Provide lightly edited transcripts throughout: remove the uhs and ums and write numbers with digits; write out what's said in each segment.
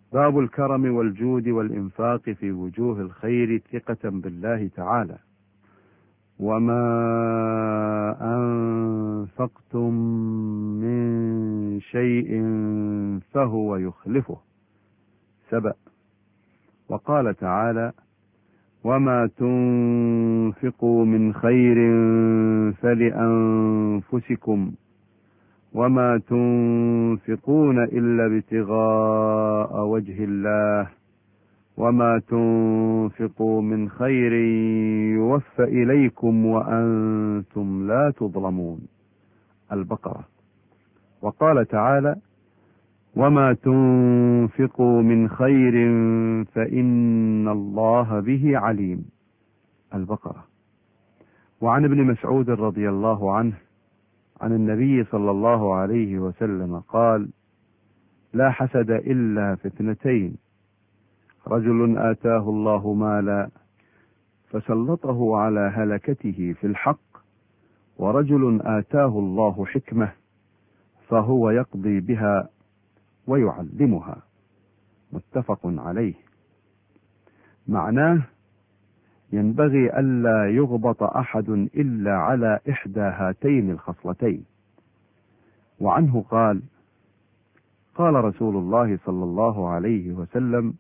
باب الكرم والجود والإنفاق في وجوه الخير ثقة بالله تعالى. وما أنفقتم من شيء فهو يخلفه. سبأ. وقال تعالى: وما تنفقوا من خير فلأنفسكم وما تنفقون إلا ابتغاء وجه الله وما تنفقوا من خير يوفى إليكم وأنتم لا تظلمون. البقرة. وقال تعالى: وما تنفقوا من خير فإن الله به عليم. البقرة. وعن ابن مسعود رضي الله عنه عن النبي صلى الله عليه وسلم قال: لا حسد إلا في اثنتين: رجل آتاه الله مالا فسلطه على هلكته في الحق، ورجل آتاه الله حكمة فهو يقضي بها ويعلمها. متفق عليه. معناه: ينبغي ألا يغبط أحد إلا على إحدى هاتين الخصلتين. وعنه قال: قال رسول الله صلى الله عليه وسلم: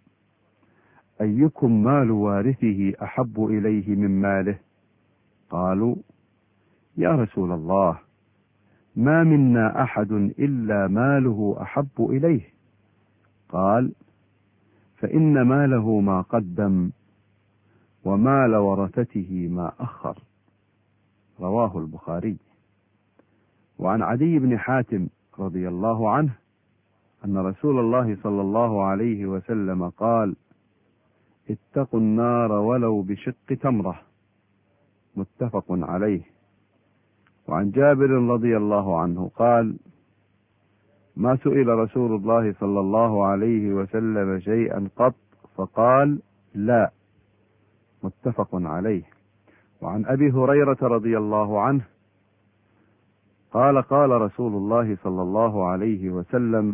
أيكم مال وارثه أحب إليه من ماله؟ قالوا: يا رسول الله، ما منا أحد إلا ماله أحب إليه. قال: فإن ماله ما قدم ومال ورثته ما أخر. رواه البخاري. وعن عدي بن حاتم رضي الله عنه أن رسول الله صلى الله عليه وسلم قال: اتقوا النار ولو بشق تمرة. متفق عليه. وعن جابر رضي الله عنه قال: ما سئل رسول الله صلى الله عليه وسلم شيئا قط فقال: لا. متفق عليه. وعن أبي هريرة رضي الله عنه قال: قال رسول الله صلى الله عليه وسلم: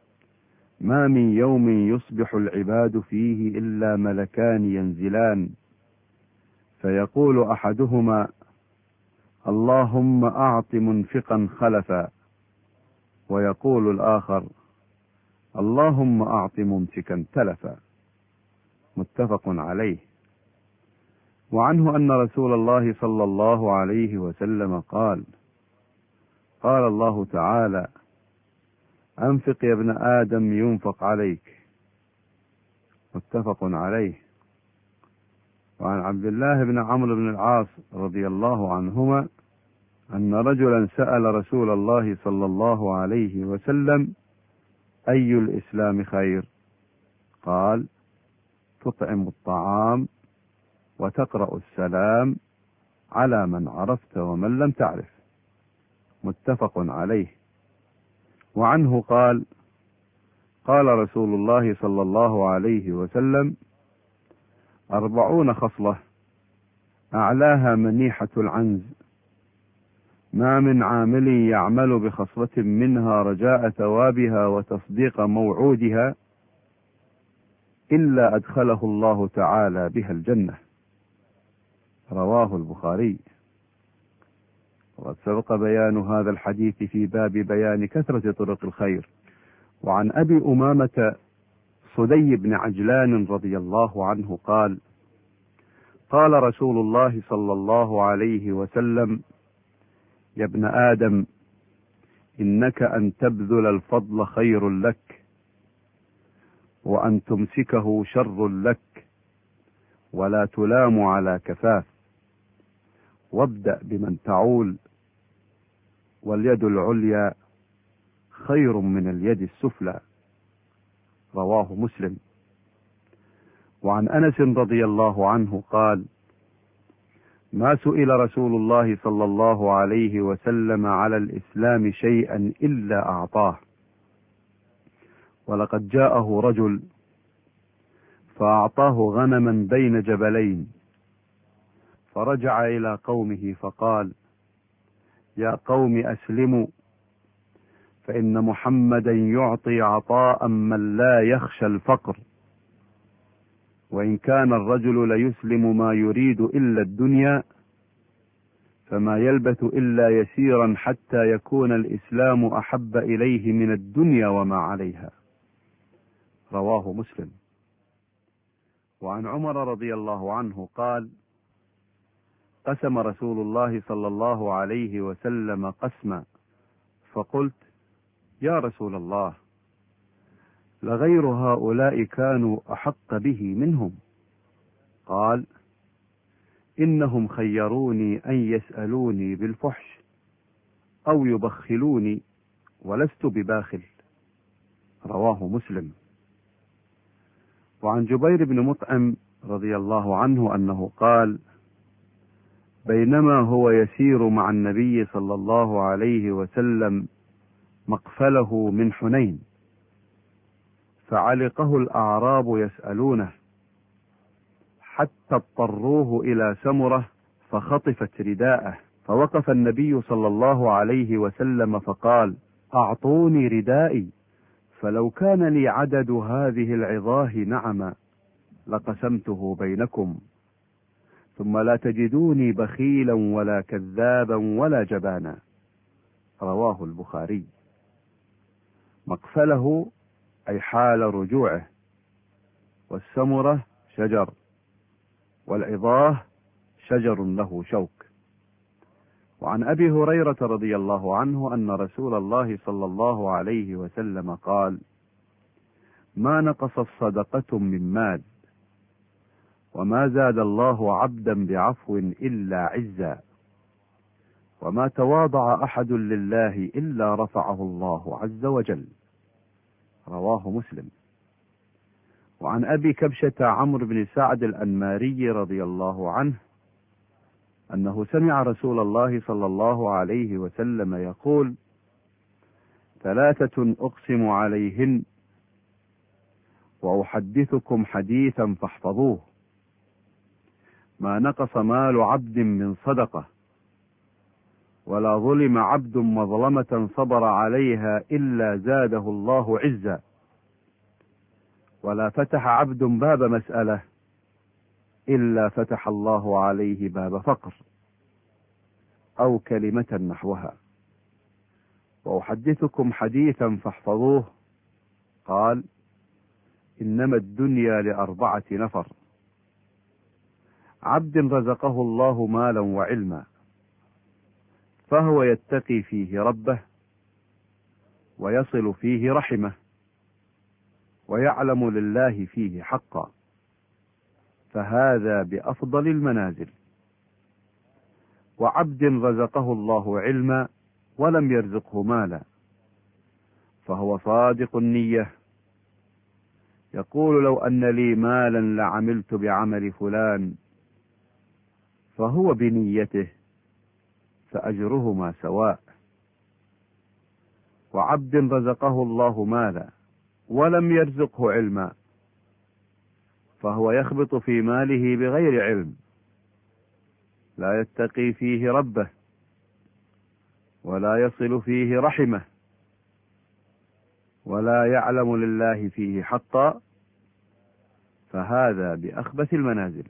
ما من يوم يصبح العباد فيه إلا ملكان ينزلان، فيقول أحدهما: اللهم أعط منفقا خلفا، ويقول الآخر: اللهم أعط ممسكا تلفا. متفق عليه. وعنه أن رسول الله صلى الله عليه وسلم قال: قال الله تعالى: أنفق يا ابن آدم ينفق عليك. متفق عليه. وعن عبد الله بن عمرو بن العاص رضي الله عنهما أن رجلا سأل رسول الله صلى الله عليه وسلم: أي الإسلام خير؟ قال: تطعم الطعام وتقرأ السلام على من عرفت ومن لم تعرف. متفق عليه. وعنه قال: قال رسول الله صلى الله عليه وسلم: 40 خصلة أعلاها منيحة العنز، ما من عامل يعمل بخصلة منها رجاء ثوابها وتصديق موعودها إلا أدخله الله تعالى بها الجنة. رواه البخاري. وقد سبق بيان هذا الحديث في باب بيان كثرة طرق الخير. وعن أبي أمامة صدي بن عجلان رضي الله عنه قال: قال رسول الله صلى الله عليه وسلم: يا ابن آدم، إنك أن تبذل الفضل خير لك، وأن تمسكه شر لك، ولا تلام على كفاف، وابدأ بمن تعول، واليد العليا خير من اليد السفلى. رواه مسلم. وعن أنس رضي الله عنه قال: ما سئل رسول الله صلى الله عليه وسلم على الإسلام شيئا إلا أعطاه، ولقد جاءه رجل فأعطاه غنما بين جبلين، فرجع إلى قومه فقال: يا قوم أسلموا، فإن محمدا يعطي عطاء من لا يخشى الفقر، وإن كان الرجل ليسلم ما يريد إلا الدنيا، فما يلبث إلا يسيرا حتى يكون الإسلام أحب إليه من الدنيا وما عليها. رواه مسلم. وعن عمر رضي الله عنه قال: قسم رسول الله صلى الله عليه وسلم قسما، فقلت: يا رسول الله، لغير هؤلاء كانوا أحق به منهم؟ قال: إنهم خيروني أن يسألوني بالفحش أو يبخلوني، ولست بباخل. رواه مسلم. وعن جبير بن مطعم رضي الله عنه أنه قال: بينما هو يسير مع النبي صلى الله عليه وسلم مقفله من حنين، فعلقه الأعراب يسألونه، حتى اضطروه إلى سمرة فخطفت رداءه، فوقف النبي صلى الله عليه وسلم فقال: أعطوني ردائي، فلو كان لي عدد هذه العظاه نعما لقسمته بينكم، ثم لا تجدوني بخيلا ولا كذابا ولا جبانا. رواه البخاري. مقفله أي حال رجوعه، والسمرة شجر، والعظاه شجر له شوك. وعن أبي هريرة رضي الله عنه أن رسول الله صلى الله عليه وسلم قال: ما نقصت صدقة من مال، وما زاد الله عبدا بعفو إلا عزا، وما تواضع أحد لله إلا رفعه الله عز وجل. رواه مسلم. وعن أبي كبشة عمرو بن سعد الأنماري رضي الله عنه أنه سمع رسول الله صلى الله عليه وسلم يقول: ثلاثة أقسم عليهن وأحدثكم حديثا فاحفظوه: ما نقص مال عبد من صدقة، ولا ظلم عبد مظلمة صبر عليها إلا زاده الله عزا، ولا فتح عبد باب مسألة إلا فتح الله عليه باب فقر، أو كلمة نحوها. وأحدثكم حديثا فاحفظوه: قال: إنما الدنيا لأربعة نفر: عبد رزقه الله مالا وعلما، فهو يتقي فيه ربه، ويصل فيه رحمه، ويعلم لله فيه حقا، فهذا بأفضل المنازل. وعبد رزقه الله علما ولم يرزقه مالا، فهو صادق النية، يقول: لو أن لي مالا لعملت بعمل فلان، فهو بنيته، فأجرهما سواء. وعبد رزقه الله مالا ولم يرزقه علما، فهو يخبط في ماله بغير علم، لا يتقي فيه ربه، ولا يصل فيه رحمه، ولا يعلم لله فيه حقا، فهذا بأخبث المنازل.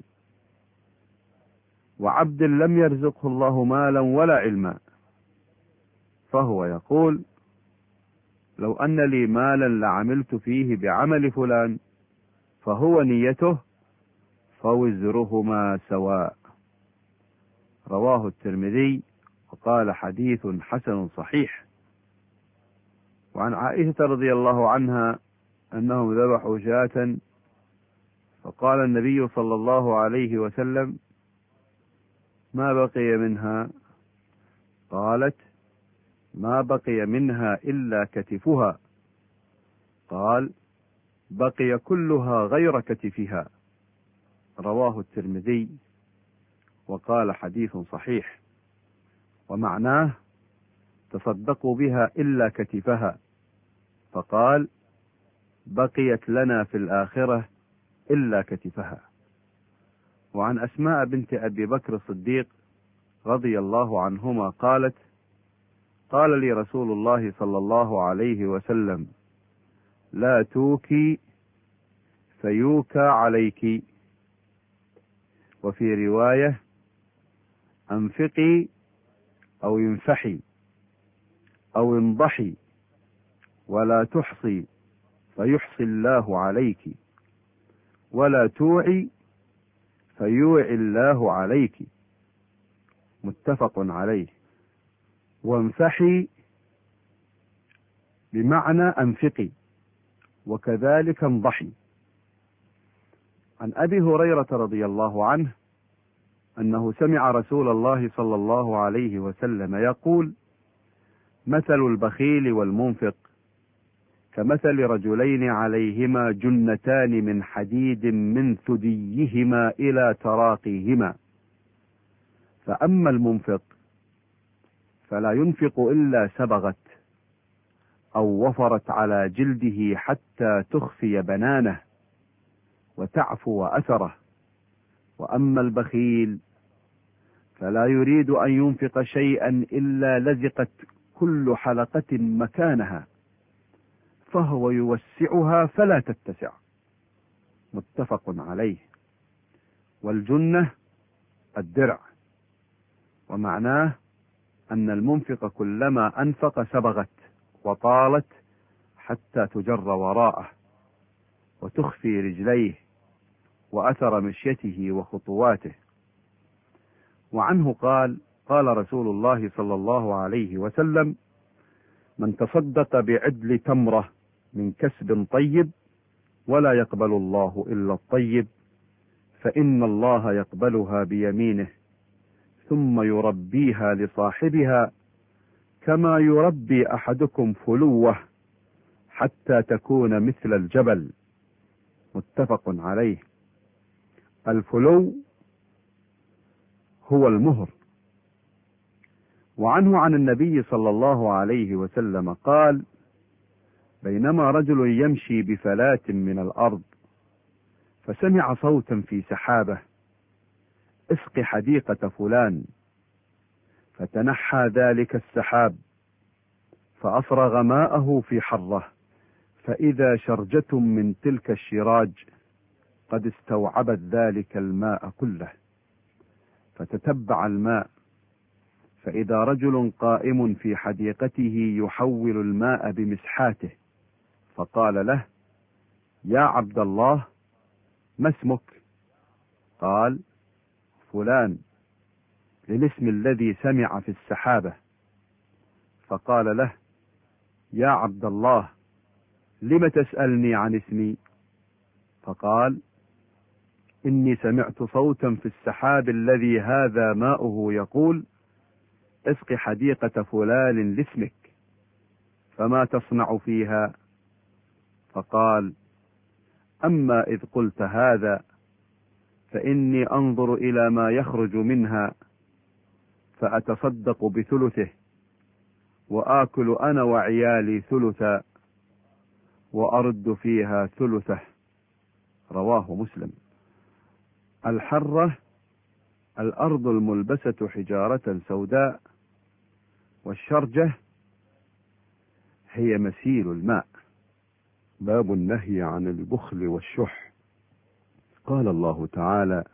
وعبد لم يرزقه الله مالا ولا علما، فهو يقول: لو أن لي مالا لعملت فيه بعمل فلان، فهو نيته، فوزرهما سواء. رواه الترمذي وقال: حديث حسن صحيح. وعن عائشة رضي الله عنها أنهم ذبحوا شاة، فقال النبي صلى الله عليه وسلم: ما بقي منها؟ قالت: ما بقي منها إلا كتفها. قال: بقي كلها غير كتفها. رواه الترمذي وقال: حديث صحيح. ومعناه: تصدقوا بها إلا كتفها. فقال: بقيت لنا في الآخرة إلا كتفها. وعن أسماء بنت أبي بكر الصديق رضي الله عنهما قالت: قال لي رسول الله صلى الله عليه وسلم: لا توكي فيوكى عليك. وفي رواية: انفقي أو انفحي أو انضحي ولا تحصي فيحصي الله عليك، ولا توعي فيوعي الله عليك. متفق عليه. وانفحي بمعنى انفقي، وكذلك انضحي. عن أبي هريرة رضي الله عنه أنه سمع رسول الله صلى الله عليه وسلم يقول: مثل البخيل والمنفق كمثل رجلين عليهما جنتان من حديد من ثديهما إلى تراقيهما، فأما المنفق فلا ينفق إلا سبغت أو وفرت على جلده حتى تخفي بنانه وتعفو أثره، وأما البخيل فلا يريد أن ينفق شيئا إلا لزقت كل حلقة مكانها، فهو يوسعها فلا تتسع. متفق عليه. والجنة الدرع، ومعناه أن المنفق كلما أنفق سبغت وطالت حتى تجر وراءه وتخفي رجليه وأثر مشيته وخطواته. وعنه قال: قال رسول الله صلى الله عليه وسلم: من تصدق بعدل تمرة من كسب طيب ولا يقبل الله إلا الطيب، فإن الله يقبلها بيمينه ثم يربيها لصاحبها كما يربي أحدكم فلوه حتى تكون مثل الجبل. متفق عليه. الفلو هو المهر. وعنه عن النبي صلى الله عليه وسلم قال: بينما رجل يمشي بفلاة من الأرض فسمع صوتا في سحابة: اسق حديقة فلان. فتنحى ذلك السحاب فأفرغ ماءه في حرة، فإذا شرجة من تلك الشراج قد استوعبت ذلك الماء كله، فتتبع الماء فإذا رجل قائم في حديقته يحول الماء بمسحاته، فقال له: يا عبد الله، ما اسمك؟ قال: فلان، للاسم الذي سمع في السحابة. فقال له: يا عبد الله، لم تسألني عن اسمي؟ فقال: إني سمعت صوتا في السحاب الذي هذا ماؤه يقول: اسق حديقة فلان لاسمك، فما تصنع فيها؟ فقال: أما إذ قلت هذا فإني أنظر إلى ما يخرج منها فأتصدق بثلثه، وآكل أنا وعيالي ثلثا، وأرد فيها ثلثه. رواه مسلم. الحرة الأرض الملبسة حجارة سوداء، والشرجة هي مسيل الماء. باب النهي عن البخل والشح. قال الله تعالى: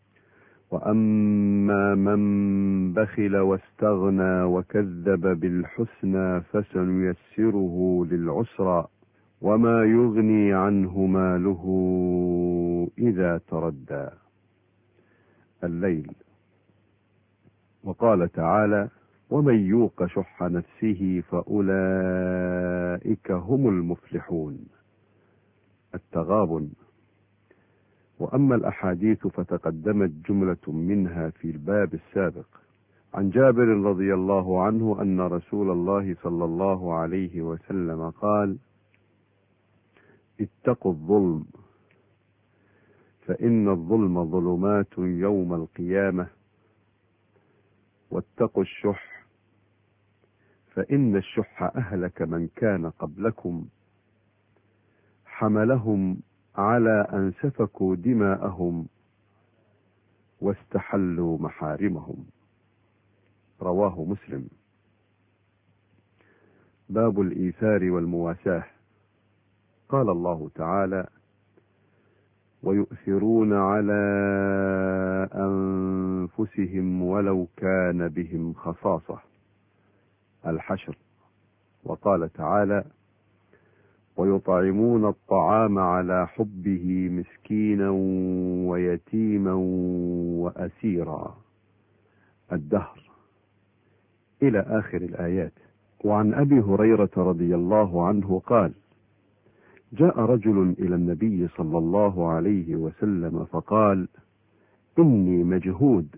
وأما من بخل واستغنى وكذب بالحسنى فسنيسره للعسرى وما يغني عنه ماله إذا تردى. الليل. وقال تعالى: ومن يوق شح نفسه فأولئك هم المفلحون. التغابن. وأما الأحاديث فتقدمت جملة منها في الباب السابق. عن جابر رضي الله عنه أن رسول الله صلى الله عليه وسلم قال: اتقوا الظلم، فإن الظلم ظلمات يوم القيامة، واتقوا الشح، فإن الشح أهلك من كان قبلكم، حملهم على أن سفكوا دماءهم واستحلوا محارمهم. رواه مسلم. باب الإيثار والمواساة. قال الله تعالى: ويؤثرون على أنفسهم ولو كان بهم خصاصة. الحشر. وقال تعالى: ويطعمون الطعام على حبه مسكينا ويتيما وأسيرا. الدهر، إلى آخر الآيات. وعن أبي هريرة رضي الله عنه قال: جاء رجل إلى النبي صلى الله عليه وسلم فقال: إني مجهود،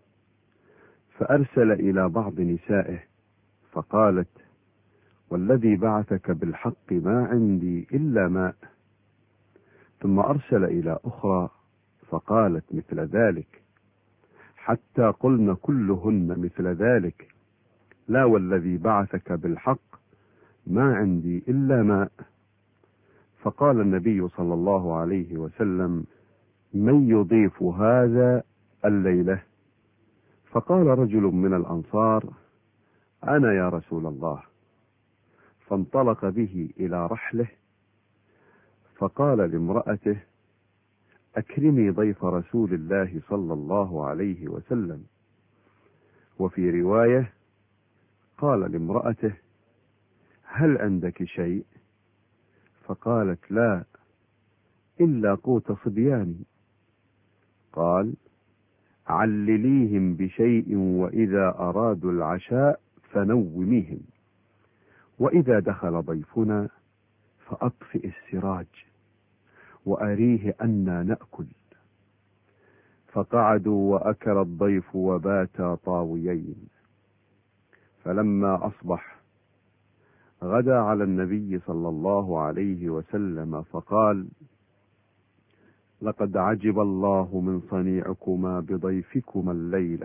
فأرسل إلى بعض نسائه فقالت: والذي بعثك بالحق ما عندي إلا ماء. ثم أرسل إلى أخرى فقالت مثل ذلك، حتى قلن كلهن مثل ذلك: لا والذي بعثك بالحق ما عندي إلا ماء. فقال النبي صلى الله عليه وسلم: من يضيف هذا الليلة؟ فقال رجل من الأنصار: أنا يا رسول الله. فانطلق به إلى رحله فقال لامرأته: أكرمي ضيف رسول الله صلى الله عليه وسلم. وفي رواية قال لامرأته: هل عندك شيء؟ فقالت: لا إلا قوت صبياني. قال: علليهم بشيء وإذا أرادوا العشاء فنوميهم، وإذا دخل ضيفنا فأطفئ السراج وأريه أنا نأكل. فقعدوا وأكل الضيف وباتا طاويين. فلما أصبح غدا على النبي صلى الله عليه وسلم فقال: لقد عجب الله من صنيعكما بضيفكما الليلة.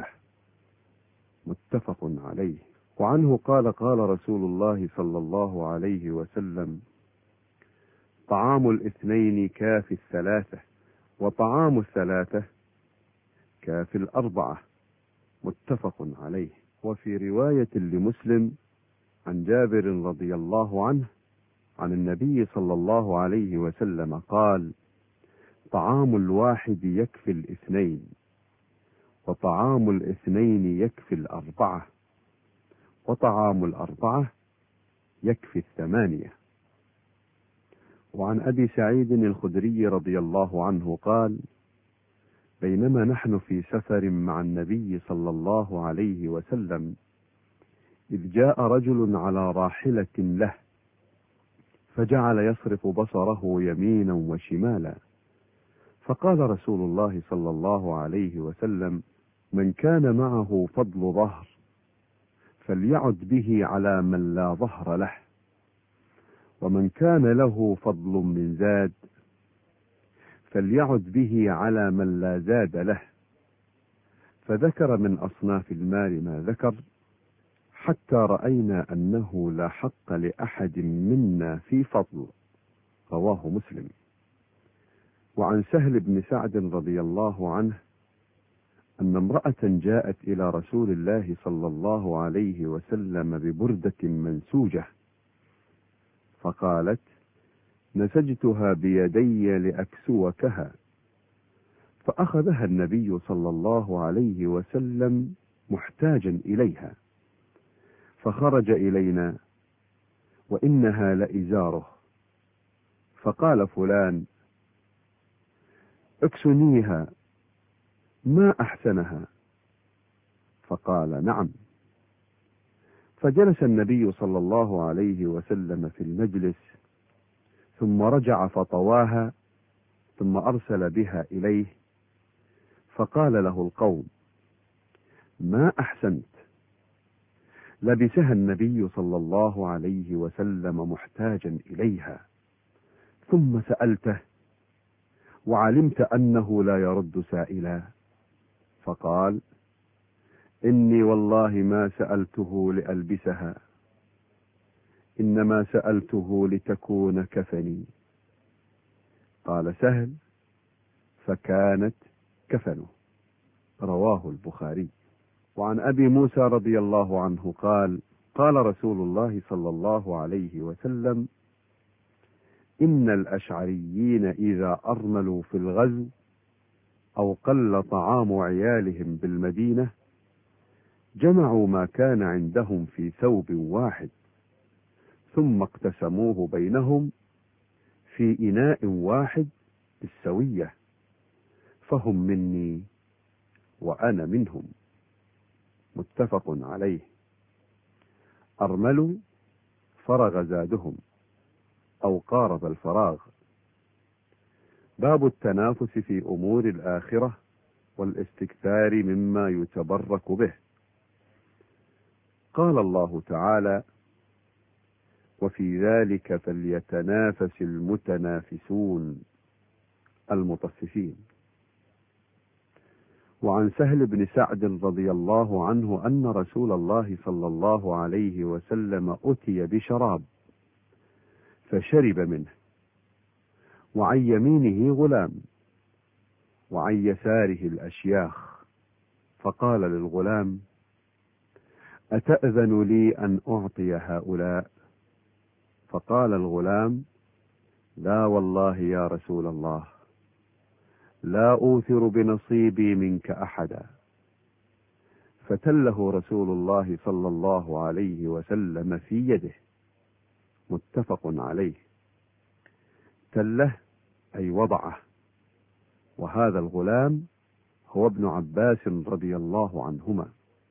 متفق عليه. وعنه قال: قال رسول الله صلى الله عليه وسلم: طعام الاثنين كافي الثلاثة، وطعام الثلاثة كافي الأربعة. متفق عليه. وفي رواية لمسلم عن جابر رضي الله عنه عن النبي صلى الله عليه وسلم قال: طعام الواحد يكفي الاثنين، وطعام الاثنين يكفي الأربعة، وطعام الأربعة يكفي الثمانية. وعن أبي سعيد الخدري رضي الله عنه قال: بينما نحن في سفر مع النبي صلى الله عليه وسلم إذ جاء رجل على راحلة له، فجعل يصرف بصره يمينا وشمالا. فقال رسول الله صلى الله عليه وسلم: من كان معه فضل ظهر فليعد به على من لا ظهر له، ومن كان له فضل من زاد فليعد به على من لا زاد له. فذكر من أصناف المال ما ذكر، حتى رأينا أنه لا حق لأحد منا في فضل. رواه مسلم. وعن سهل بن سعد رضي الله عنه أن امرأة جاءت إلى رسول الله صلى الله عليه وسلم ببردة منسوجة، فقالت: نسجتها بيدي لأكسوكها. فأخذها النبي صلى الله عليه وسلم محتاجا إليها، فخرج إلينا وإنها لإزاره. فقال فلان: اكسنيها، ما أحسنها. فقال: نعم. فجلس النبي صلى الله عليه وسلم في المجلس، ثم رجع فطواها، ثم أرسل بها إليه، فقال له القوم: ما أحسنت. لبسها النبي صلى الله عليه وسلم محتاجا إليها، ثم سألته وعلمت أنه لا يرد سائلا. فقال: إني والله ما سألته لألبسها، إنما سألته لتكون كفني. قال سهل: فكانت كفنه. رواه البخاري. وعن أبي موسى رضي الله عنه قال: قال رسول الله صلى الله عليه وسلم: إن الأشعريين إذا أرملوا في الغزو أو قل طعام عيالهم بالمدينة جمعوا ما كان عندهم في ثوب واحد ثم اقتسموه بينهم في إناء واحد بالسوية، فهم مني وأنا منهم. متفق عليه. أرملوا فرغ زادهم أو قارب الفراغ. باب التنافس في أمور الآخرة والاستكثار مما يتبرك به. قال الله تعالى: وفي ذلك فليتنافس المتنافسون المطففين. وعن سهل بن سعد رضي الله عنه أن رسول الله صلى الله عليه وسلم أتي بشراب فشرب منه، وعن يمينه غلام وعن يساره الأشياخ، فقال للغلام: أتأذن لي أن أعطي هؤلاء؟ فقال الغلام: لا والله يا رسول الله، لا أوثر بنصيبي منك أحدا. فتله رسول الله صلى الله عليه وسلم في يده. متفق عليه. تله أي وضعه. وهذا الغلام هو ابن عباس رضي الله عنهما.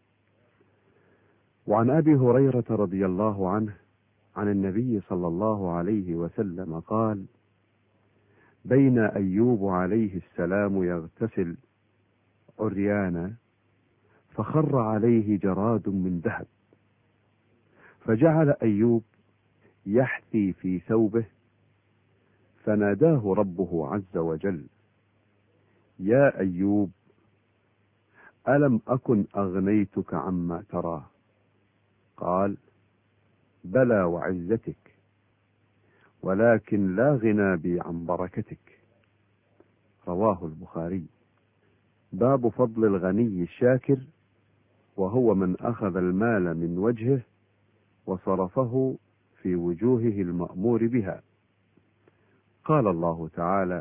وعن أبي هريرة رضي الله عنه عن النبي صلى الله عليه وسلم قال: بين أيوب عليه السلام يغتسل عريانا فخر عليه جراد من ذهب، فجعل أيوب يحثي في ثوبه، فناداه ربه عز وجل: يا أيوب، ألم أكن أغنيتك عما ترى؟ قال: بلى وعزتك، ولكن لا غنى بي عن بركتك. رواه البخاري. باب فضل الغني الشاكر، وهو من أخذ المال من وجهه وصرفه في وجوهه المأمور بها. قال الله تعالى: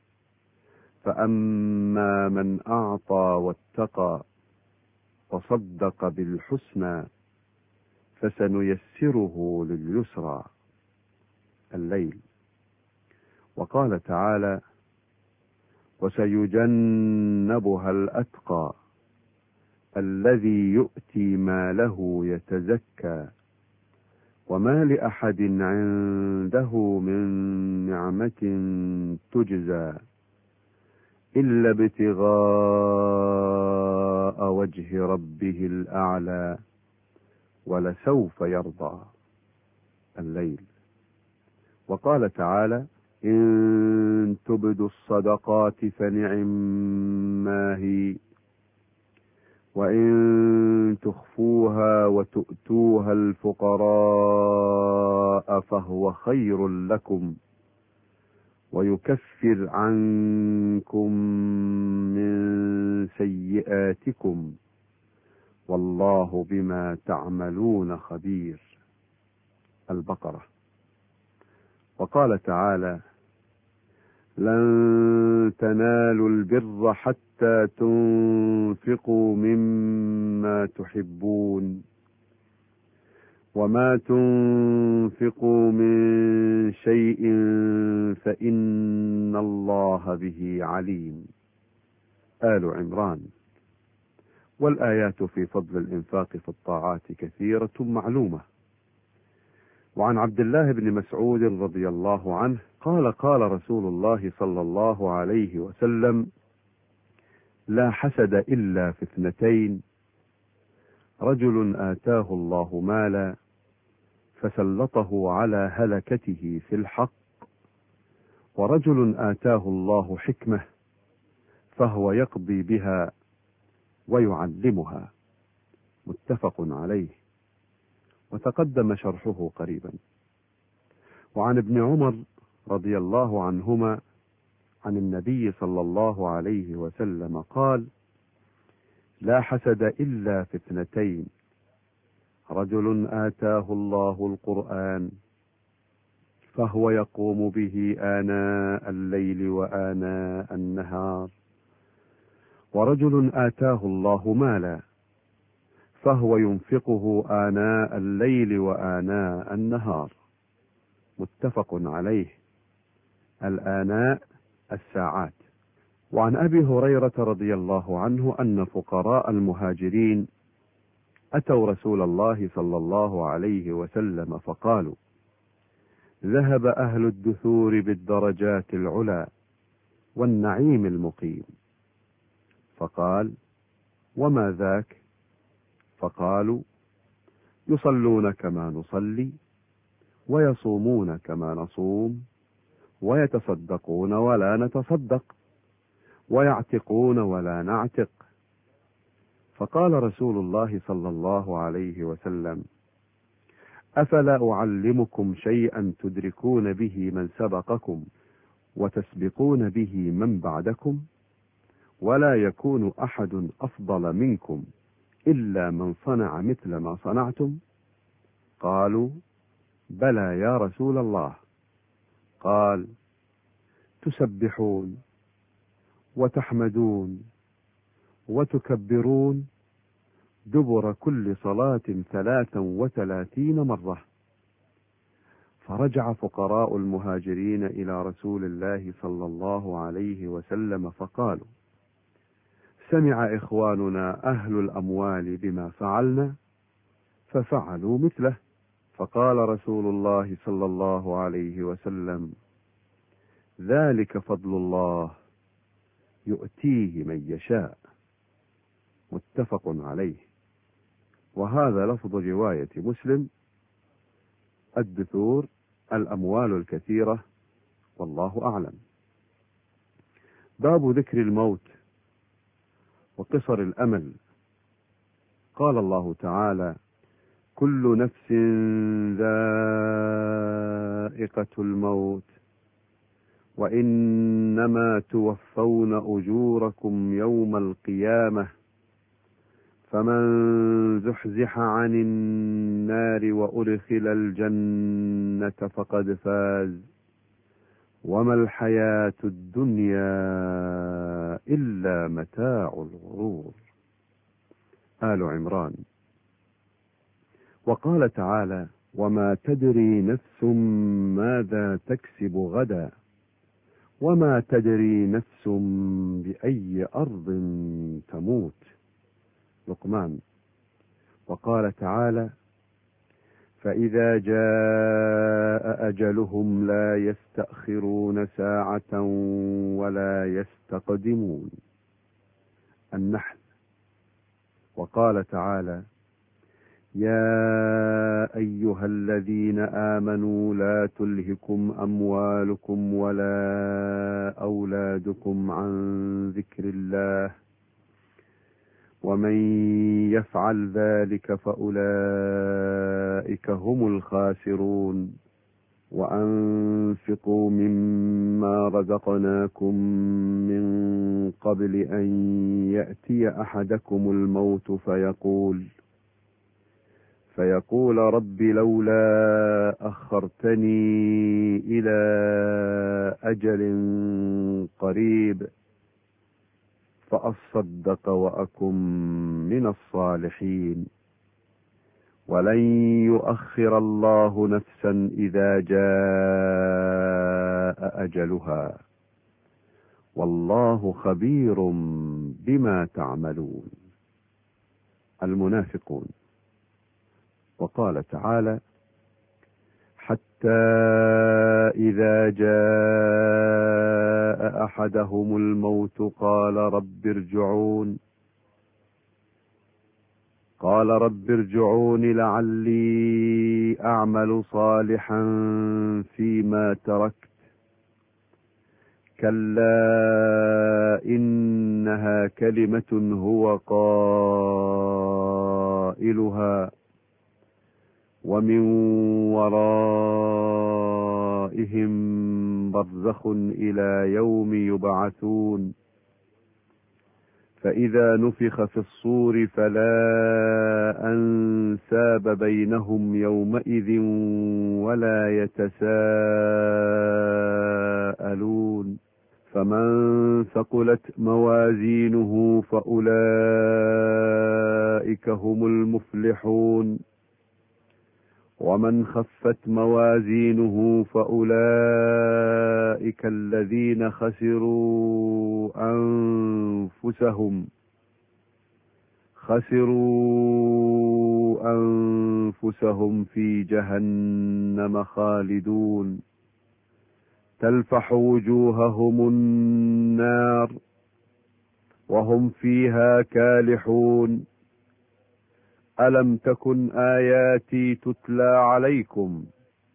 فأما من أعطى واتقى وصدق بالحسنى فسنيسره لليسرى. الليل. وقال تعالى: وسيجنبها الأتقى الذي يؤتي ماله يتزكى وما لأحد عنده من نعمة تجزى إلا ابتغاء وجه ربه الأعلى ولسوف يرضى. الليل. وقال تعالى: إن تبدوا الصدقات فنعما هي، وإن تخفوها وتؤتوها الفقراء فهو خير لكم ويكفر عنكم من سيئاتكم والله بما تعملون خبير. البقرة. وقال تعالى: لن تنالوا البر حتى تنفقوا مما تحبون وما تنفقوا من شيء فإن الله به عليم. آل عمران. والآيات في فضل الإنفاق في الطاعات كثيرة معلومة. وعن عبد الله بن مسعود رضي الله عنه قال: قال رسول الله صلى الله عليه وسلم: لا حسد إلا في اثنتين: رجل آتاه الله مالا فسلطه على هلكته في الحق، ورجل آتاه الله حكمة فهو يقضي بها ويعلمها. متفق عليه، وتقدم شرحه قريبا. وعن ابن عمر رضي الله عنهما عن النبي صلى الله عليه وسلم قال: لا حسد إلا في اثنتين: رجل آتاه الله القرآن فهو يقوم به آناء الليل وآناء النهار، ورجل آتاه الله مالا فهو ينفقه آناء الليل وآناء النهار. متفق عليه. الآناء الساعات. وعن أبي هريرة رضي الله عنه أن فقراء المهاجرين أتوا رسول الله صلى الله عليه وسلم فقالوا: ذهب أهل الدثور بالدرجات العلى والنعيم المقيم. فقال: وما ذاك؟ فقالوا: يصلون كما نصلي، ويصومون كما نصوم، ويتصدقون ولا نتصدق، ويعتقون ولا نعتق. فقال رسول الله صلى الله عليه وسلم: أفلا أعلمكم شيئا تدركون به من سبقكم وتسبقون به من بعدكم، ولا يكون أحد أفضل منكم إلا من صنع مثل ما صنعتم؟ قالوا: بلى يا رسول الله. قال: تسبحون وتحمدون وتكبرون دبر كل صلاة 33 مرة. فرجع فقراء المهاجرين إلى رسول الله صلى الله عليه وسلم فقالوا: سمع إخواننا أهل الأموال بما فعلنا ففعلوا مثله. فقال رسول الله صلى الله عليه وسلم: ذلك فضل الله يؤتيه من يشاء. متفق عليه. وهذا لفظ رواية مسلم: الدثور الأموال الكثيرة، والله أعلم. باب ذكر الموت وقصر الأمل. قال الله تعالى: كل نفس ذائقة الموت وإنما توفون أجوركم يوم القيامة فمن زحزح عن النار وأدخل الجنة فقد فاز وما الحياة الدنيا إلا متاع الغرور. آل عمران. وقال تعالى: وما تدري نفس ماذا تكسب غدا وما تدري نفس بأي أرض تموت. لقمان. وقال تعالى: فإذا جاء أجلهم لا يستأخرون ساعة ولا يستقدمون. النحل. وقال تعالى: يا أيها الذين آمنوا لا تلهكم أموالكم ولا أولادكم عن ذكر الله ومن يفعل ذلك فأولئك هم الخاسرون. وأنفقوا مما رزقناكم من قبل أن يأتي أحدكم الموت فيقول رب لولا أخرتني إلى أجل قريب فأصدق وأكن من الصالحين ولن يؤخر الله نفسا إذا جاء أجلها والله خبير بما تعملون. المنافقون. وقال تعالى: حتى إذا جاء أحدهم الموت قال رب ارجعون لعلي أعمل صالحا فيما تركت كلا إنها كلمة هو قائلها ومن ورائهم برزخ إلى يوم يبعثون فإذا نفخ في الصور فلا أنساب بينهم يومئذ ولا يتساءلون فمن ثقلت موازينه فأولئك هم المفلحون ومن خفت موازينه فأولئك الذين خسروا أنفسهم في جهنم خالدون تلفح وجوههم النار وهم فيها كالحون ألم تكن آياتي تتلى عليكم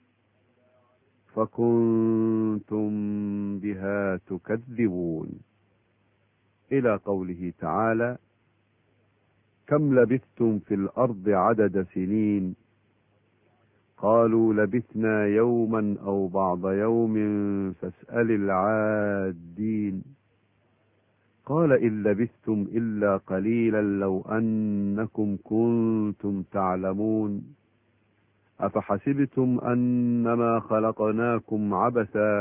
فكنتم بها تكذبون إلى قوله تعالى كم لبثتم في الأرض عدد سنين قالوا لبثنا يوما أو بعض يوم فاسأل العادين قال إن لبثتم إلا قليلا لو أنكم كنتم تعلمون أفحسبتم أنما خلقناكم عبثا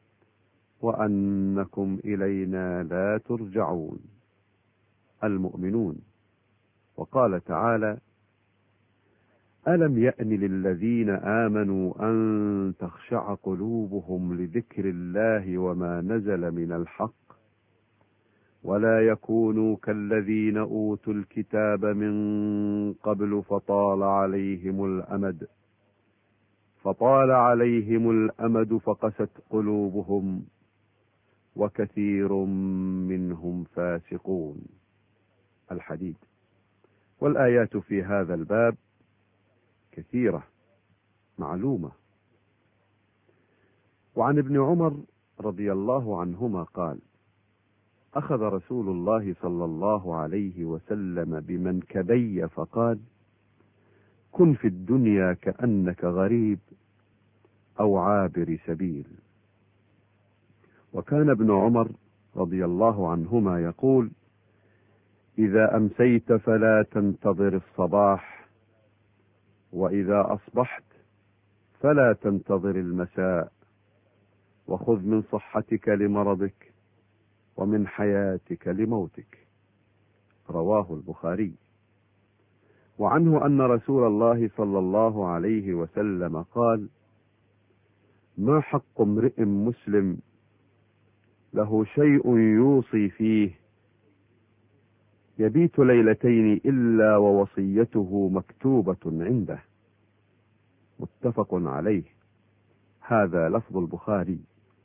وأنكم إلينا لا ترجعون المؤمنون. وقال تعالى ألم يأن للذين آمنوا أن تخشع قلوبهم لذكر الله وما نزل من الحق ولا يكونوا كالذين أوتوا الكتاب من قبل فطال عليهم الأمد فقست قلوبهم وكثير منهم فاسقون. الحديد. والآيات في هذا الباب كثيرة معلومة. وعن ابن عمر رضي الله عنهما قال أخذ رسول الله صلى الله عليه وسلم بمنكبي فقال كن في الدنيا كأنك غريب أو عابر سبيل. وكان ابن عمر رضي الله عنهما يقول إذا أمسيت فلا تنتظر الصباح وإذا أصبحت فلا تنتظر المساء وخذ من صحتك لمرضك ومن حياتك لموتك. رواه البخاري. وعنه أن رسول الله صلى الله عليه وسلم قال ما حق امرئ مسلم له شيء يوصي فيه يبيت ليلتين إلا ووصيته مكتوبة عنده. متفق عليه. هذا لفظ البخاري.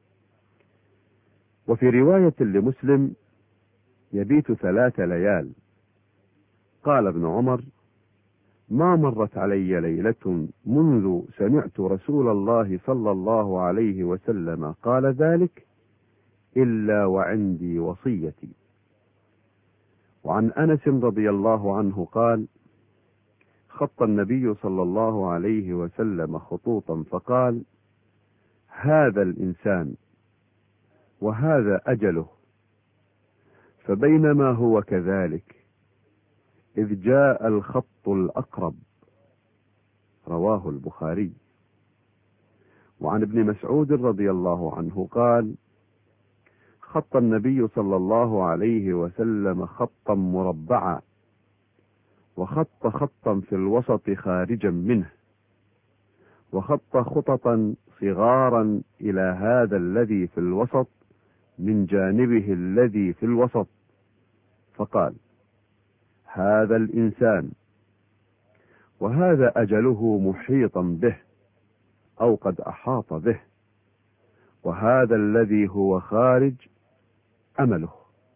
وفي رواية لمسلم يبيت 3 ليال. قال ابن عمر ما مرت علي ليلة منذ سمعت رسول الله صلى الله عليه وسلم قال ذلك إلا وعندي وصيتي. وعن أنس رضي الله عنه قال خط النبي صلى الله عليه وسلم خطوطا فقال هذا الإنسان وهذا أجله. فبينما هو كذلك إذ جاء الخط الأقرب. رواه البخاري. وعن ابن مسعود رضي الله عنه قال خط النبي صلى الله عليه وسلم خطا مربعا وخط خطا في الوسط خارجا منه وخط خططا صغارا إلى هذا الذي في الوسط من جانبه الذي في الوسط فقال هذا الإنسان وهذا أجله محيطا به أو قد أحاط به وهذا الذي هو خارج أمله.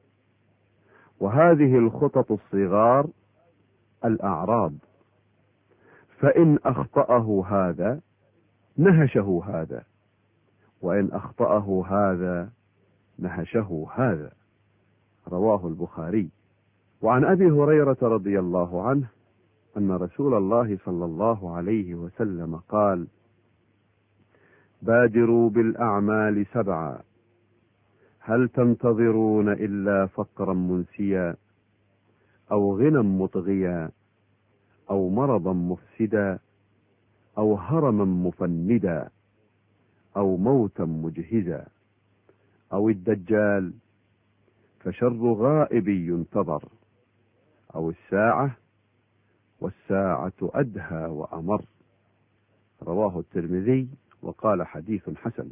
وهذه الخطط الصغار الأعراض فإن أخطأه هذا نهشه هذا وإن أخطأه هذا نهشه هذا. رواه البخاري. وعن أبي هريرة رضي الله عنه أن رسول الله صلى الله عليه وسلم قال بادروا بالأعمال 7 هل تنتظرون إلا فقرا منسيا أو غنى مطغيا، أو مرضا مفسدا، أو هرما مفندا، أو موتا مجهزا، أو الدجال، فشر غائب ينتظر، أو الساعة، والساعة أدهى وأمر. رواه الترمذي وقال حديث حسن.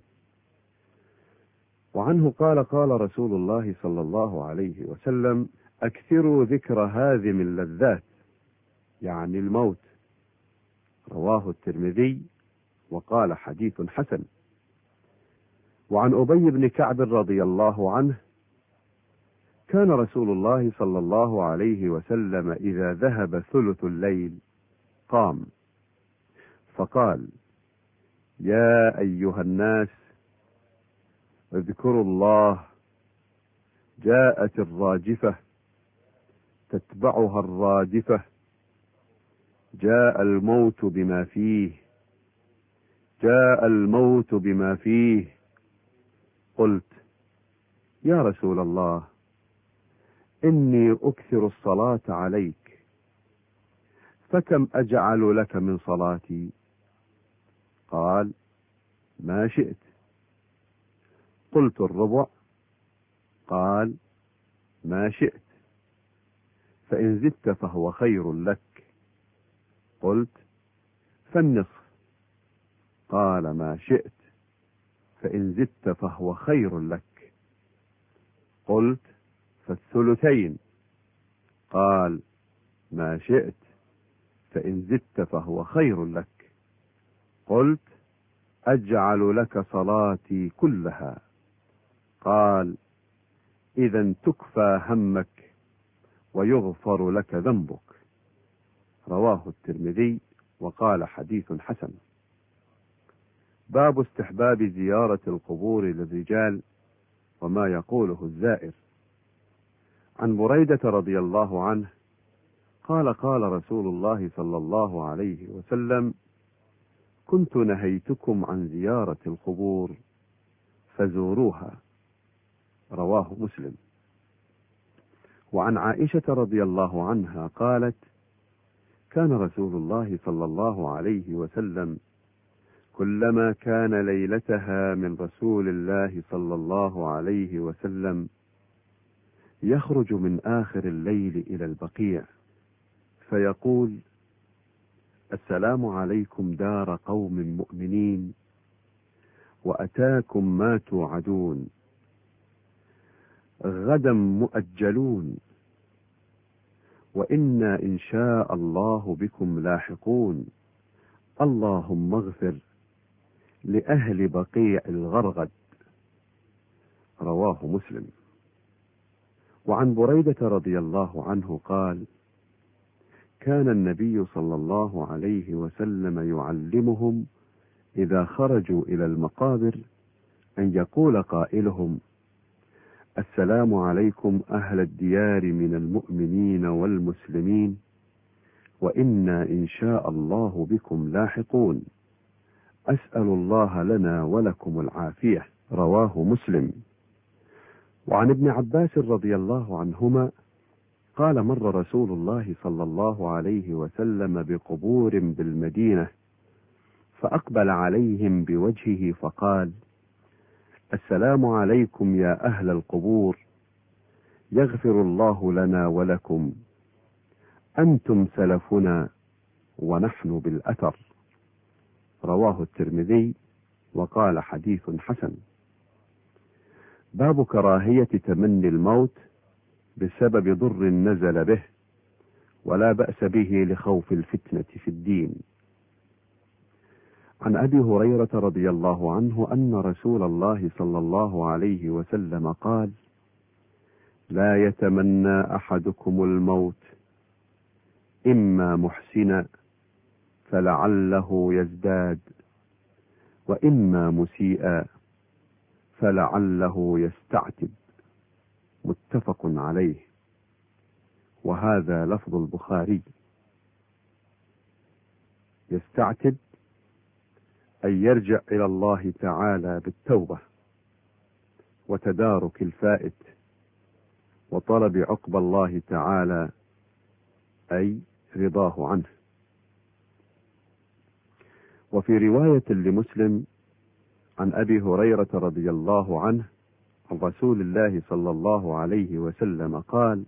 وعنه قال قال رسول الله صلى الله عليه وسلم: أكثروا ذكر هاذم اللذات، يعني الموت. رواه الترمذي وقال حديث حسن. وعن أبي بن كعب رضي الله عنه: كان رسول الله صلى الله عليه وسلم إذا ذهب ثلث الليل قام فقال: يا أيها الناس، اذكروا الله، جاءت الراجفة تتبعها الرادفة، جاء الموت بما فيه، جاء الموت بما فيه. قلت: يا رسول الله، إني أكثر الصلاة عليك، فكم أجعل لك من صلاتي؟ قال: ما شئت. قلت: الربع؟ قال: ما شئت، فإن زدت فهو خير لك. قلت: فالنصف؟ قال: ما شئت، فإن زدت فهو خير لك. قلت: فالثلثين؟ قال: ما شئت، فإن زدت فهو خير لك. قلت: أجعل لك صلاتي كلها. قال: إذا تكفى همك ويغفر لك ذنبك. رواه الترمذي وقال حديث حسن. باب استحباب زيارة القبور للرجال وما يقوله الزائر. عن بريدة رضي الله عنه قال قال رسول الله صلى الله عليه وسلم: كنت نهيتكم عن زيارة القبور فزوروها. رواه مسلم. وعن عائشة رضي الله عنها قالت: كان رسول الله صلى الله عليه وسلم كلما كان ليلتها من رسول الله صلى الله عليه وسلم يخرج من آخر الليل إلى البقيع فيقول: السلام عليكم دار قوم مؤمنين، وأتاكم ما توعدون، غدا مؤجلون، وإنا إن شاء الله بكم لاحقون، اللهم اغفر لأهل بقيع الغرغد. رواه مسلم. وعن بريدة رضي الله عنه قال: كان النبي صلى الله عليه وسلم يعلمهم إذا خرجوا إلى المقابر أن يقول قائلهم: السلام عليكم أهل الديار من المؤمنين والمسلمين، وإنا إن شاء الله بكم لاحقون، أسأل الله لنا ولكم العافية. رواه مسلم. وعن ابن عباس رضي الله عنهما قال: مر رسول الله صلى الله عليه وسلم بقبور بالمدينة فأقبل عليهم بوجهه فقال: السلام عليكم يا أهل القبور، يغفر الله لنا ولكم، أنتم سلفنا ونحن بالأثر. رواه الترمذي وقال حديث حسن. باب كراهية تمني الموت بسبب ضر نزل به، ولا بأس به لخوف الفتنة في الدين. عن أبي هريرة رضي الله عنه أن رسول الله صلى الله عليه وسلم قال: لا يتمنى أحدكم الموت، إما محسنا فلعله يزداد، وإما مسيئا فلعله يستعتب. متفق عليه، وهذا لفظ البخاري. يستعتب أن يرجع إلى الله تعالى بالتوبة وتدارك الفائت وطلب عقب الله تعالى أي رضاه عنه. وفي رواية لمسلم عن أبي هريرة رضي الله عنه عن رسول الله صلى الله عليه وسلم قال: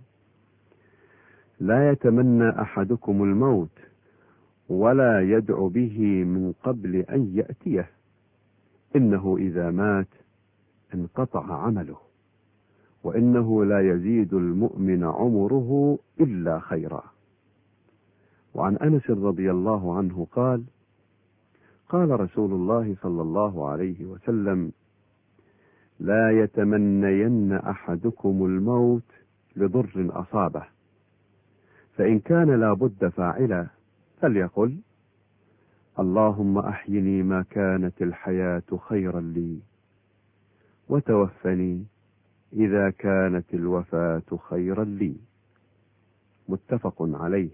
لا يتمنى أحدكم الموت ولا يدع به من قبل أن يأتيه، إنه إذا مات انقطع عمله، وإنه لا يزيد المؤمن عمره إلا خيرا. وعن أنس رضي الله عنه قال: قال رسول الله صلى الله عليه وسلم: لا يتمنين أحدكم الموت لضر أصابه، فإن كان لا بد فاعلا فليقل: اللهم أحيني ما كانت الحياة خيرا لي، وتوفني إذا كانت الوفاة خيرا لي. متفق عليه.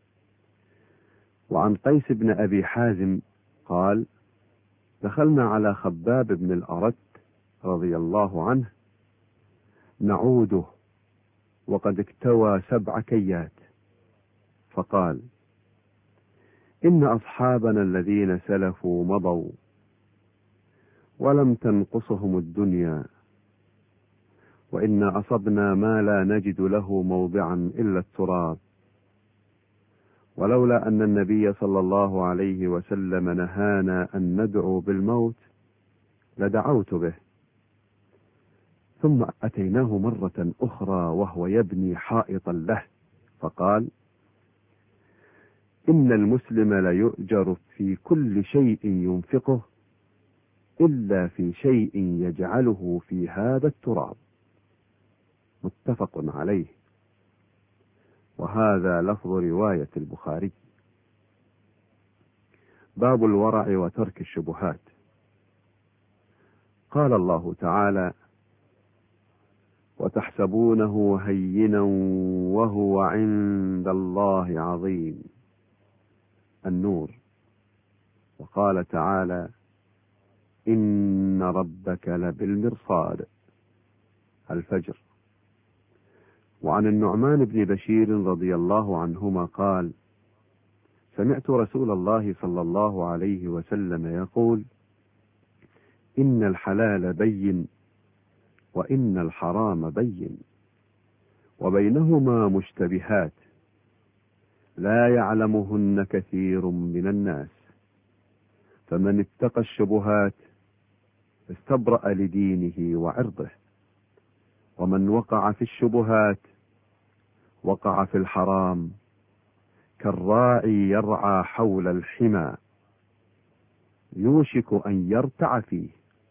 وعن قيس بن أبي حازم قال: دخلنا على خباب بن الأرت رضي الله عنه نعوده وقد اكتوى 7 كيات، فقال: إن أصحابنا الذين سلفوا مضوا ولم تنقصهم الدنيا، وإنا أصبنا ما لا نجد له موضعا إلا التراب، ولولا أن النبي صلى الله عليه وسلم نهانا أن ندعو بالموت لدعوت به. ثم أتيناه مرة أخرى وهو يبني حائطا له، فقال: إن المسلم ليؤجر في كل شيء ينفقه إلا في شيء يجعله في هذا التراب. متفق عليه. وهذا لفظ رواية البخاري. باب الورع وترك الشبهات. قال الله تعالى: وتحسبونه هينا وهو عند الله عظيم. النور. وقال تعالى: إن ربك لبالمرصاد. الفجر. وعن النعمان بن بشير رضي الله عنهما قال: سمعت رسول الله صلى الله عليه وسلم يقول: إن الحلال بين وإن الحرام بين وبينهما مشتبهات لا يعلمهن كثير من الناس، فمن اتقى الشبهات استبرأ لدينه وعرضه، ومن وقع في الشبهات وقع في الحرام كالراعي يرعى حول الحمى يوشك أن يرتع فيه.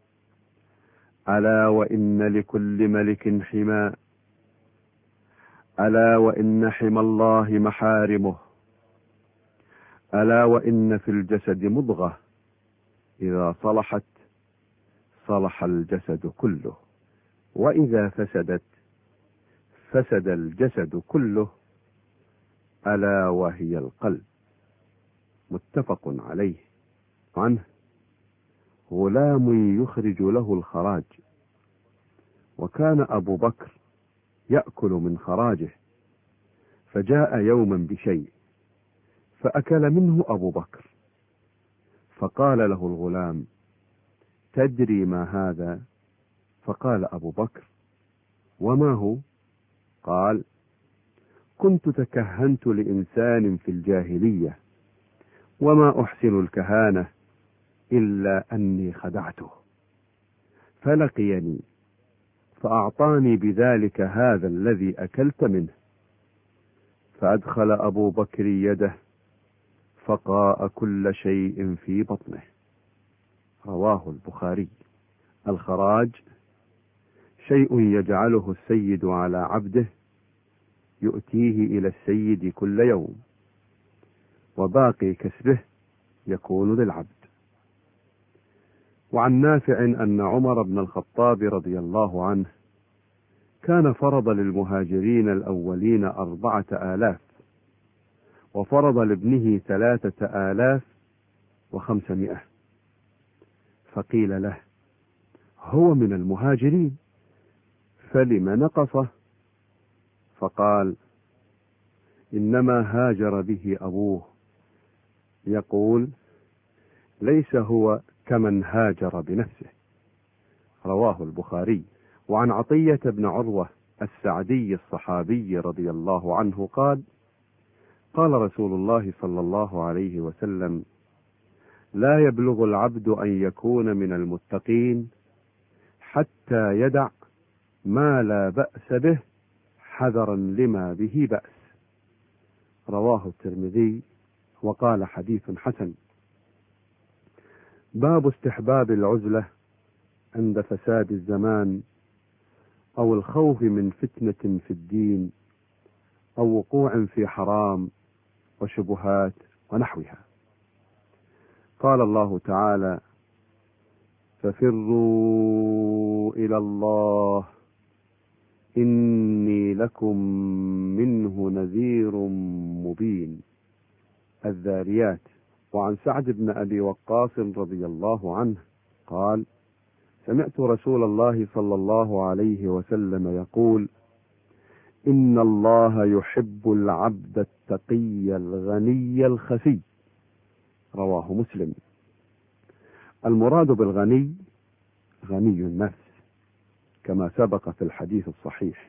ألا وإن لكل ملك حمى، ألا وإن حمى الله محارمه، ألا وإن في الجسد مضغة إذا صلحت صلح الجسد كله، وإذا فسدت فسد الجسد كله، ألا وهي القلب. متفق عليه. عنه: غلام يخرج له الخراج، وكان أبو بكر يأكل من خراجه، فجاء يوما بشيء فأكل منه أبو بكر، فقال له الغلام: تدري ما هذا؟ فقال أبو بكر: وما هو؟ قال: كنت تكهنت لإنسان في الجاهلية، وما أحسن الكهانة إلا أني خدعته، فلقيني فأعطاني بذلك هذا الذي أكلت منه. فأدخل أبو بكر يده فقاء كل شيء في بطنه. رواه البخاري. الخراج شيء يجعله السيد على عبده يؤتيه إلى السيد كل يوم، وباقي كسبه يكون للعبد. وعن نافع أن عمر بن الخطاب رضي الله عنه كان فرض للمهاجرين الأولين 4000، وفرض لابنه 3500. فقيل له: هو من المهاجرين فلم نقصه؟ فقال: إنما هاجر به أبوه، يقول: ليس هو كمن هاجر بنفسه. رواه البخاري. وعن عطية بن عروة السعدي الصحابي رضي الله عنه قال: قال رسول الله صلى الله عليه وسلم: لا يبلغ العبد أن يكون من المتقين حتى يدع ما لا بأس به حذرا لما به بأس. رواه الترمذي وقال حديث حسن. باب استحباب العزلة عند فساد الزمان أو الخوف من فتنة في الدين أو وقوع في حرام وشبهات ونحوها. قال الله تعالى: ففروا إلى الله إني لكم منه نذير مبين. الذاريات. وعن سعد بن أبي وقاص رضي الله عنه قال: سمعت رسول الله صلى الله عليه وسلم يقول: إن الله يحب العبد التقي الغني الخفي. رواه مسلم. المراد بالغني غني النفس كما سبق في الحديث الصحيح.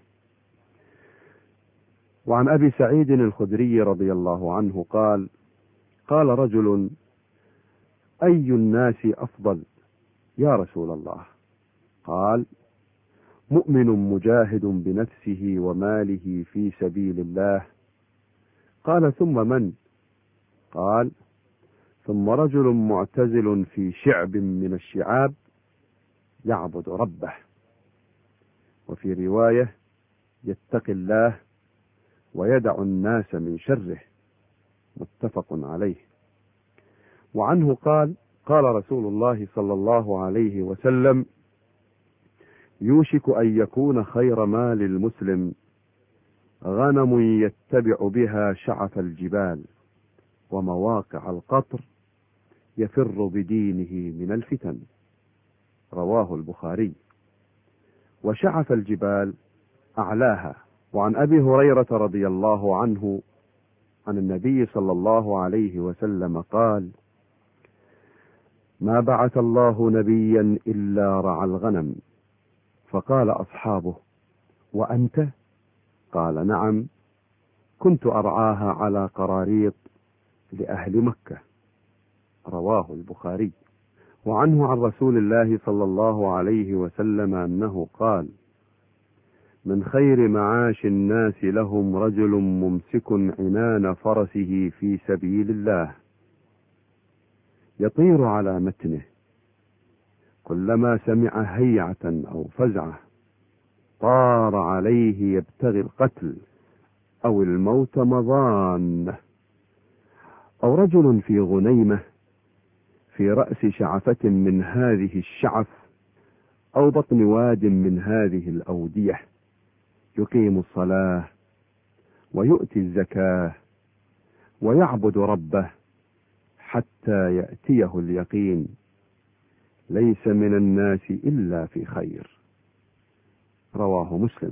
وعن أبي سعيد الخدري رضي الله عنه قال: قال رجل: أي الناس أفضل يا رسول الله؟ قال: مؤمن مجاهد بنفسه وماله في سبيل الله. قال: ثم من؟ قال: ثم رجل معتزل في شعب من الشعاب يعبد ربه. وفي رواية: يتقي الله ويدع الناس من شره. متفق عليه. وعنه قال: قال رسول الله صلى الله عليه وسلم: يوشك أن يكون خير مال المسلم غنم يتبع بها شعف الجبال ومواقع القطر يفر بدينه من الفتن. رواه البخاري. وشعف الجبال أعلاها. وعن أبي هريرة رضي الله عنه عن النبي صلى الله عليه وسلم قال: ما بعث الله نبيا إلا رعى الغنم. فقال أصحابه: وأنت؟ قال: نعم، كنت أرعاها على قراريط لأهل مكة. رواه البخاري. وعنه عن رسول الله صلى الله عليه وسلم أنه قال: من خير معاش الناس لهم رجل ممسك عنان فرسه في سبيل الله يطير على متنه، كلما سمع هيعة أو فزعة طار عليه يبتغي القتل أو الموت مضانه. أو رجل في غنيمة في رأس شعفة من هذه الشعف أو بطن واد من هذه الأودية يقيم الصلاة ويؤتي الزكاة ويعبد ربه حتى يأتيه اليقين، ليس من الناس إلا في خير. رواه مسلم.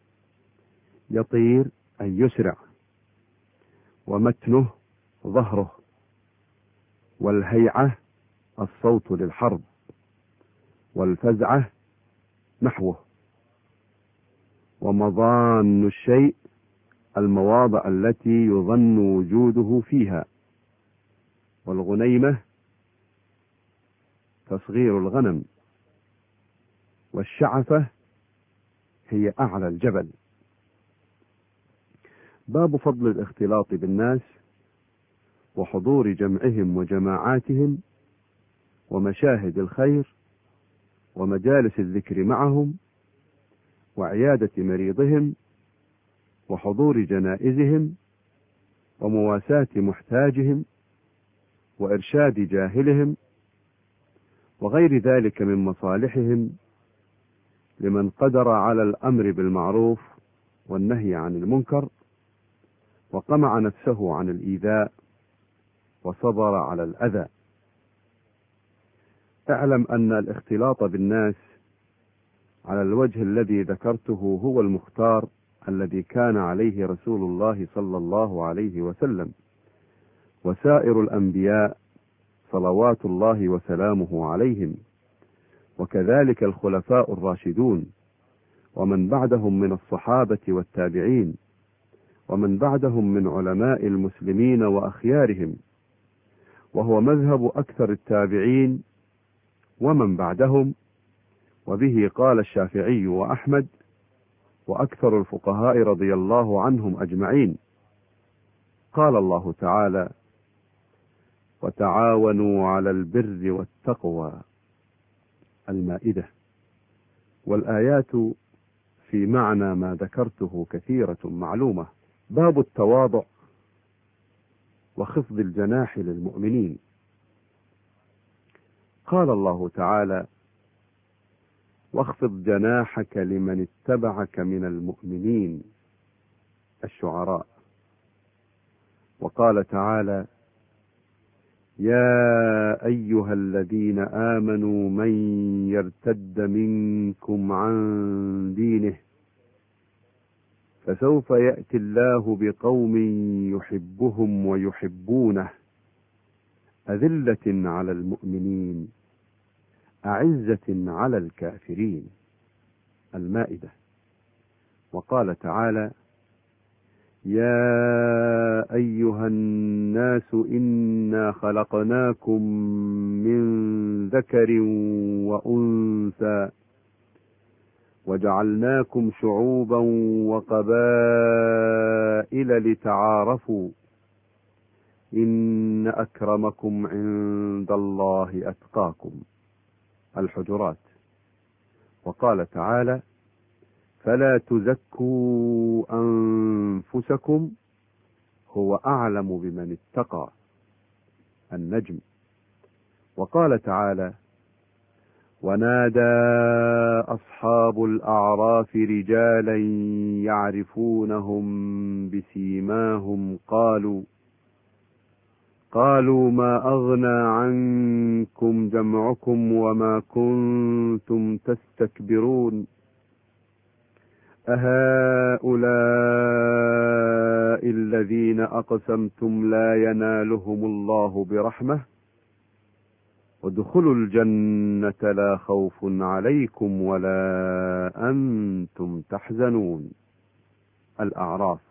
يطير أي يسرع. ومتنه ظهره. والهيعة الصوت للحرب. والفزعة نحوه. ومضان الشيء المواضع التي يظن وجوده فيها. والغنيمة تصغير الغنم. والشعفة هي أعلى الجبل. باب فضل الاختلاط بالناس وحضور جمعهم وجماعاتهم ومشاهد الخير ومجالس الذكر معهم وعيادة مريضهم وحضور جنائزهم ومواساة محتاجهم وإرشاد جاهلهم وغير ذلك من مصالحهم لمن قدر على الأمر بالمعروف والنهي عن المنكر وقمع نفسه عن الإيذاء وصبر على الأذى. اعلم أن الاختلاط بالناس على الوجه الذي ذكرته هو المختار الذي كان عليه رسول الله صلى الله عليه وسلم وسائر الأنبياء صلوات الله وسلامه عليهم، وكذلك الخلفاء الراشدون، ومن بعدهم من الصحابة والتابعين، ومن بعدهم من علماء المسلمين وأخيارهم، وهو مذهب أكثر التابعين ومن بعدهم، وبه قال الشافعي وأحمد وأكثر الفقهاء رضي الله عنهم أجمعين. قال الله تعالى: وتعاونوا على البر والتقوى، المائدة. والآيات في معنى ما ذكرته كثيرة معلومة. باب التواضع وخفض الجناح للمؤمنين. قال الله تعالى: واخفض جناحك لمن اتبعك من المؤمنين، الشعراء. وقال تعالى: يا أيها الذين آمنوا من يرتد منكم عن دينه فسوف يأتي الله بقوم يحبهم ويحبونه أذلة على المؤمنين أعزة على الكافرين، المائدة. وقال تعالى: يا أيها الناس إنا خلقناكم من ذكر وأنثى وجعلناكم شعوبا وقبائل لتعارفوا إن أكرمكم عند الله أتقاكم، الحجرات. وقال تعالى: فلا تزكوا أنفسكم هو أعلم بمن اتقى، النجم. وقال تعالى: ونادى أصحاب الأعراف رجالا يعرفونهم بسيماهم قالوا ما أغنى عنكم جمعكم وما كنتم تستكبرون أهؤلاء الذين أقسمتم لا ينالهم الله برحمة ادخلوا الجنة لا خوف عليكم ولا أنتم تحزنون، الأعراف.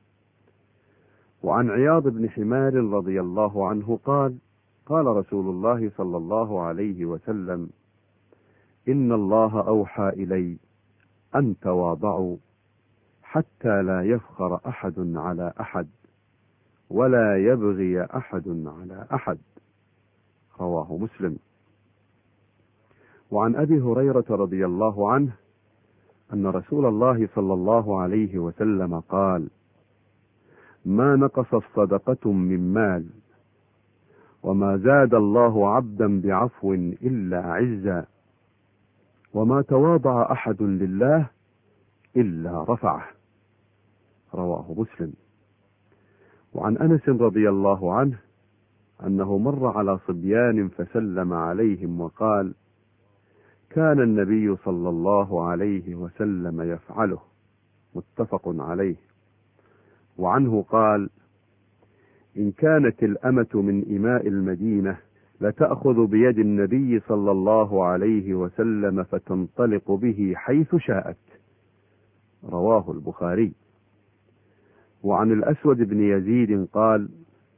وعن عياض بن حمار رضي الله عنه قال: قال رسول الله صلى الله عليه وسلم: إن الله أوحى إلي أن تواضعوا حتى لا يفخر أحد على أحد ولا يبغي أحد على أحد، رواه مسلم. وعن أبي هريرة رضي الله عنه أن رسول الله صلى الله عليه وسلم قال: ما نقصت صدقة من مال وما زاد الله عبدا بعفو إلا عزا وما تواضع أحد لله إلا رفعه، رواه مسلم. وعن أنس رضي الله عنه أنه مر على صبيان فسلم عليهم وقال: كان النبي صلى الله عليه وسلم يفعله، متفق عليه. وعنه قال: إن كانت الأمة من إماء المدينة لتأخذ بيد النبي صلى الله عليه وسلم فتنطلق به حيث شاءت، رواه البخاري. وعن الأسود بن يزيد قال: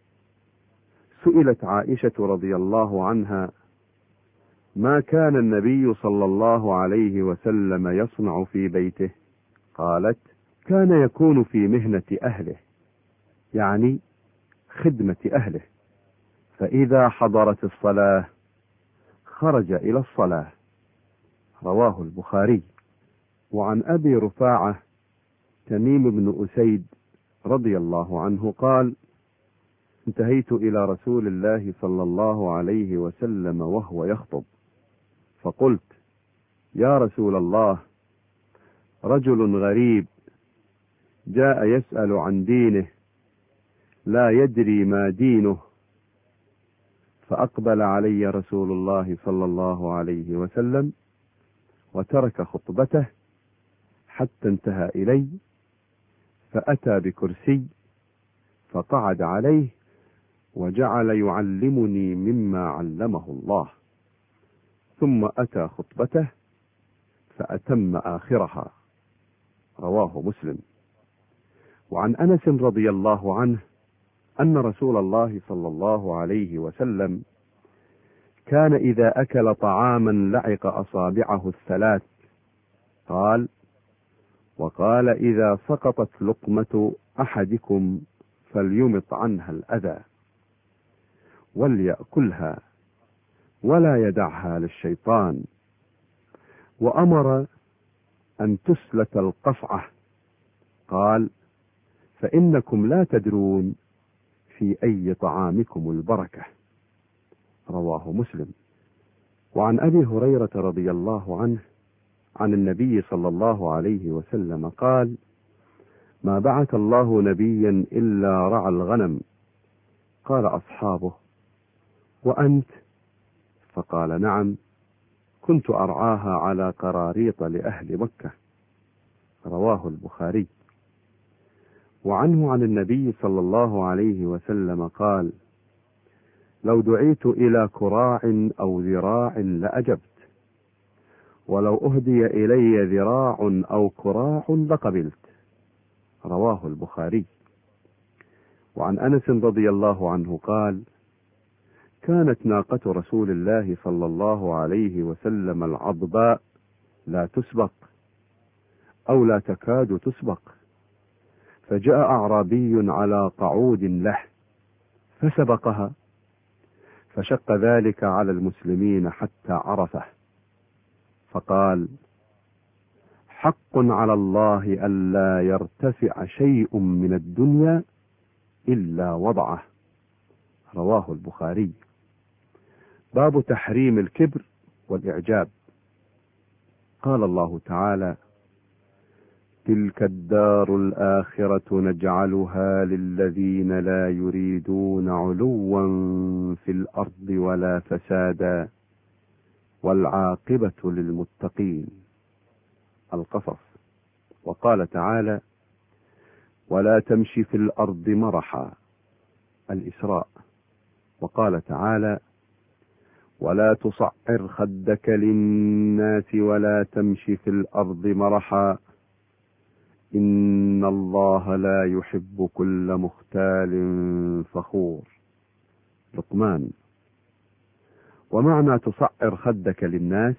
سئلت عائشة رضي الله عنها: ما كان النبي صلى الله عليه وسلم يصنع في بيته؟ قالت: كان يكون في مهنة أهله، يعني خدمة أهله، فإذا حضرت الصلاة خرج إلى الصلاة، رواه البخاري. وعن أبي رفاعة تميم بن أسيد رضي الله عنه قال: انتهيت إلى رسول الله صلى الله عليه وسلم وهو يخطب، فقلت: يا رسول الله، رجل غريب جاء يسأل عن دينه لا يدري ما دينه، فأقبل علي رسول الله صلى الله عليه وسلم وترك خطبته حتى انتهى إلي فأتى بكرسي فقعد عليه وجعل يعلمني مما علمه الله، ثم أتى خطبته فأتم آخرها. رواه مسلم. وعن أنس رضي الله عنه أن رسول الله صلى الله عليه وسلم كان إذا أكل طعاما لعق أصابعه الثلاث قال: وقال إذا سقطت لقمة أحدكم فليمط عنها الأذى وليأكلها ولا يدعها للشيطان. وأمر أن تسلت القصعة قال: فإنكم لا تدرون في أي طعامكم البركة. رواه مسلم. وعن أبي هريرة رضي الله عنه عن النبي صلى الله عليه وسلم قال: ما بعث الله نبيا إلا رعى الغنم. قال أصحابه: وأنت؟ فقال: نعم، كنت أرعاها على قراريط لأهل مكة. رواه البخاري. وعنه عن النبي صلى الله عليه وسلم قال: لو دعيت إلى كراع أو ذراع لأجبت، ولو أهدي إلي ذراع أو كراع لقبلت. رواه البخاري. وعن أنس رضي الله عنه قال: كانت ناقة رسول الله صلى الله عليه وسلم العضباء لا تسبق أو لا تكاد تسبق، فجاء أعرابي على قعود له فسبقها، فشق ذلك على المسلمين حتى عرفه، فقال: حق على الله ألا يرتفع شيء من الدنيا إلا وضعه. رواه البخاري. باب تحريم الكبر والإعجاب. قال الله تعالى: تلك الدار الآخرة نجعلها للذين لا يريدون علوا في الأرض ولا فسادا والعاقبة للمتقين. القصص. وقال تعالى: ولا تمش في الأرض مرحا. الإسراء. وقال تعالى: ولا تصعر خدك للناس ولا تمش في الأرض مرحا إن الله لا يحب كل مختال فخور. لقمان. ومعنى تصعر خدك للناس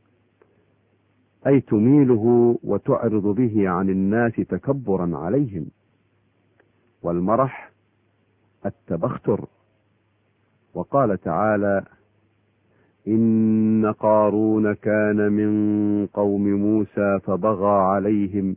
أي تميله وتعرض به عن الناس تكبرا عليهم. والمرح التبختر. وقال تعالى: إن قارون كان من قوم موسى فبغى عليهم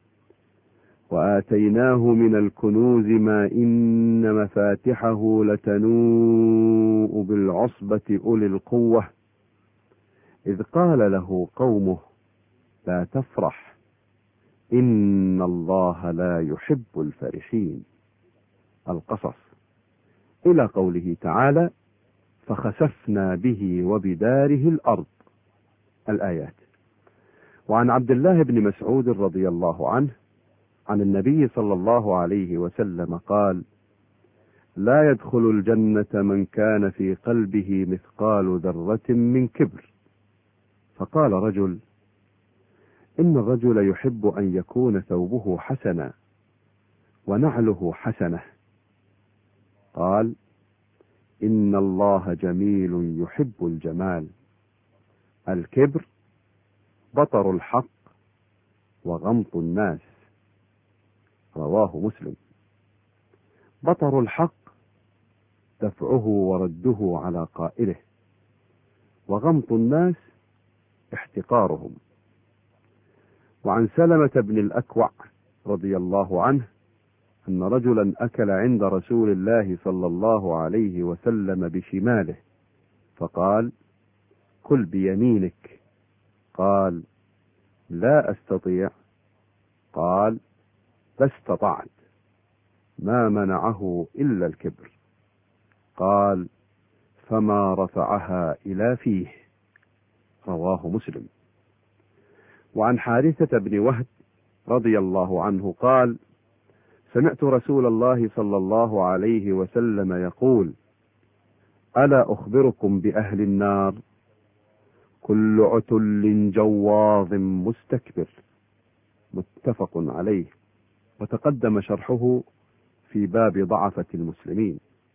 وآتيناه من الكنوز ما إن مفاتحه لتنوء بالعصبة أولي القوة إذ قال له قومه لا تفرح إن الله لا يحب الفرحين. القصص. إلى قوله تعالى: فخسفنا به وبداره الأرض. الآيات. وعن عبد الله بن مسعود رضي الله عنه عن النبي صلى الله عليه وسلم قال: لا يدخل الجنة من كان في قلبه مثقال ذرة من كبر. فقال رجل: إن الرجل يحب أن يكون ثوبه حسنا ونعله حسنة. قال: إن الله جميل يحب الجمال. الكبر بطر الحق وغمط الناس. رواه مسلم. بطر الحق دفعه ورده على قائله، وغمط الناس احتقارهم. وعن سلمة بن الأكوع رضي الله عنه أن رجلا أكل عند رسول الله صلى الله عليه وسلم بشماله فقال: كل بيمينك. قال: لا أستطيع. قال: فاستطعت. ما منعه إلا الكبر. قال: فما رفعها إلى فيه. رواه مسلم. وعن حارثة بن وهب رضي الله عنه قال: سمعت رسول الله صلى الله عليه وسلم يقول: ألا أخبركم بأهل النار؟ كل عتل جواظ مستكبر. متفق عليه، وتقدم شرحه في باب ضعفة المسلمين.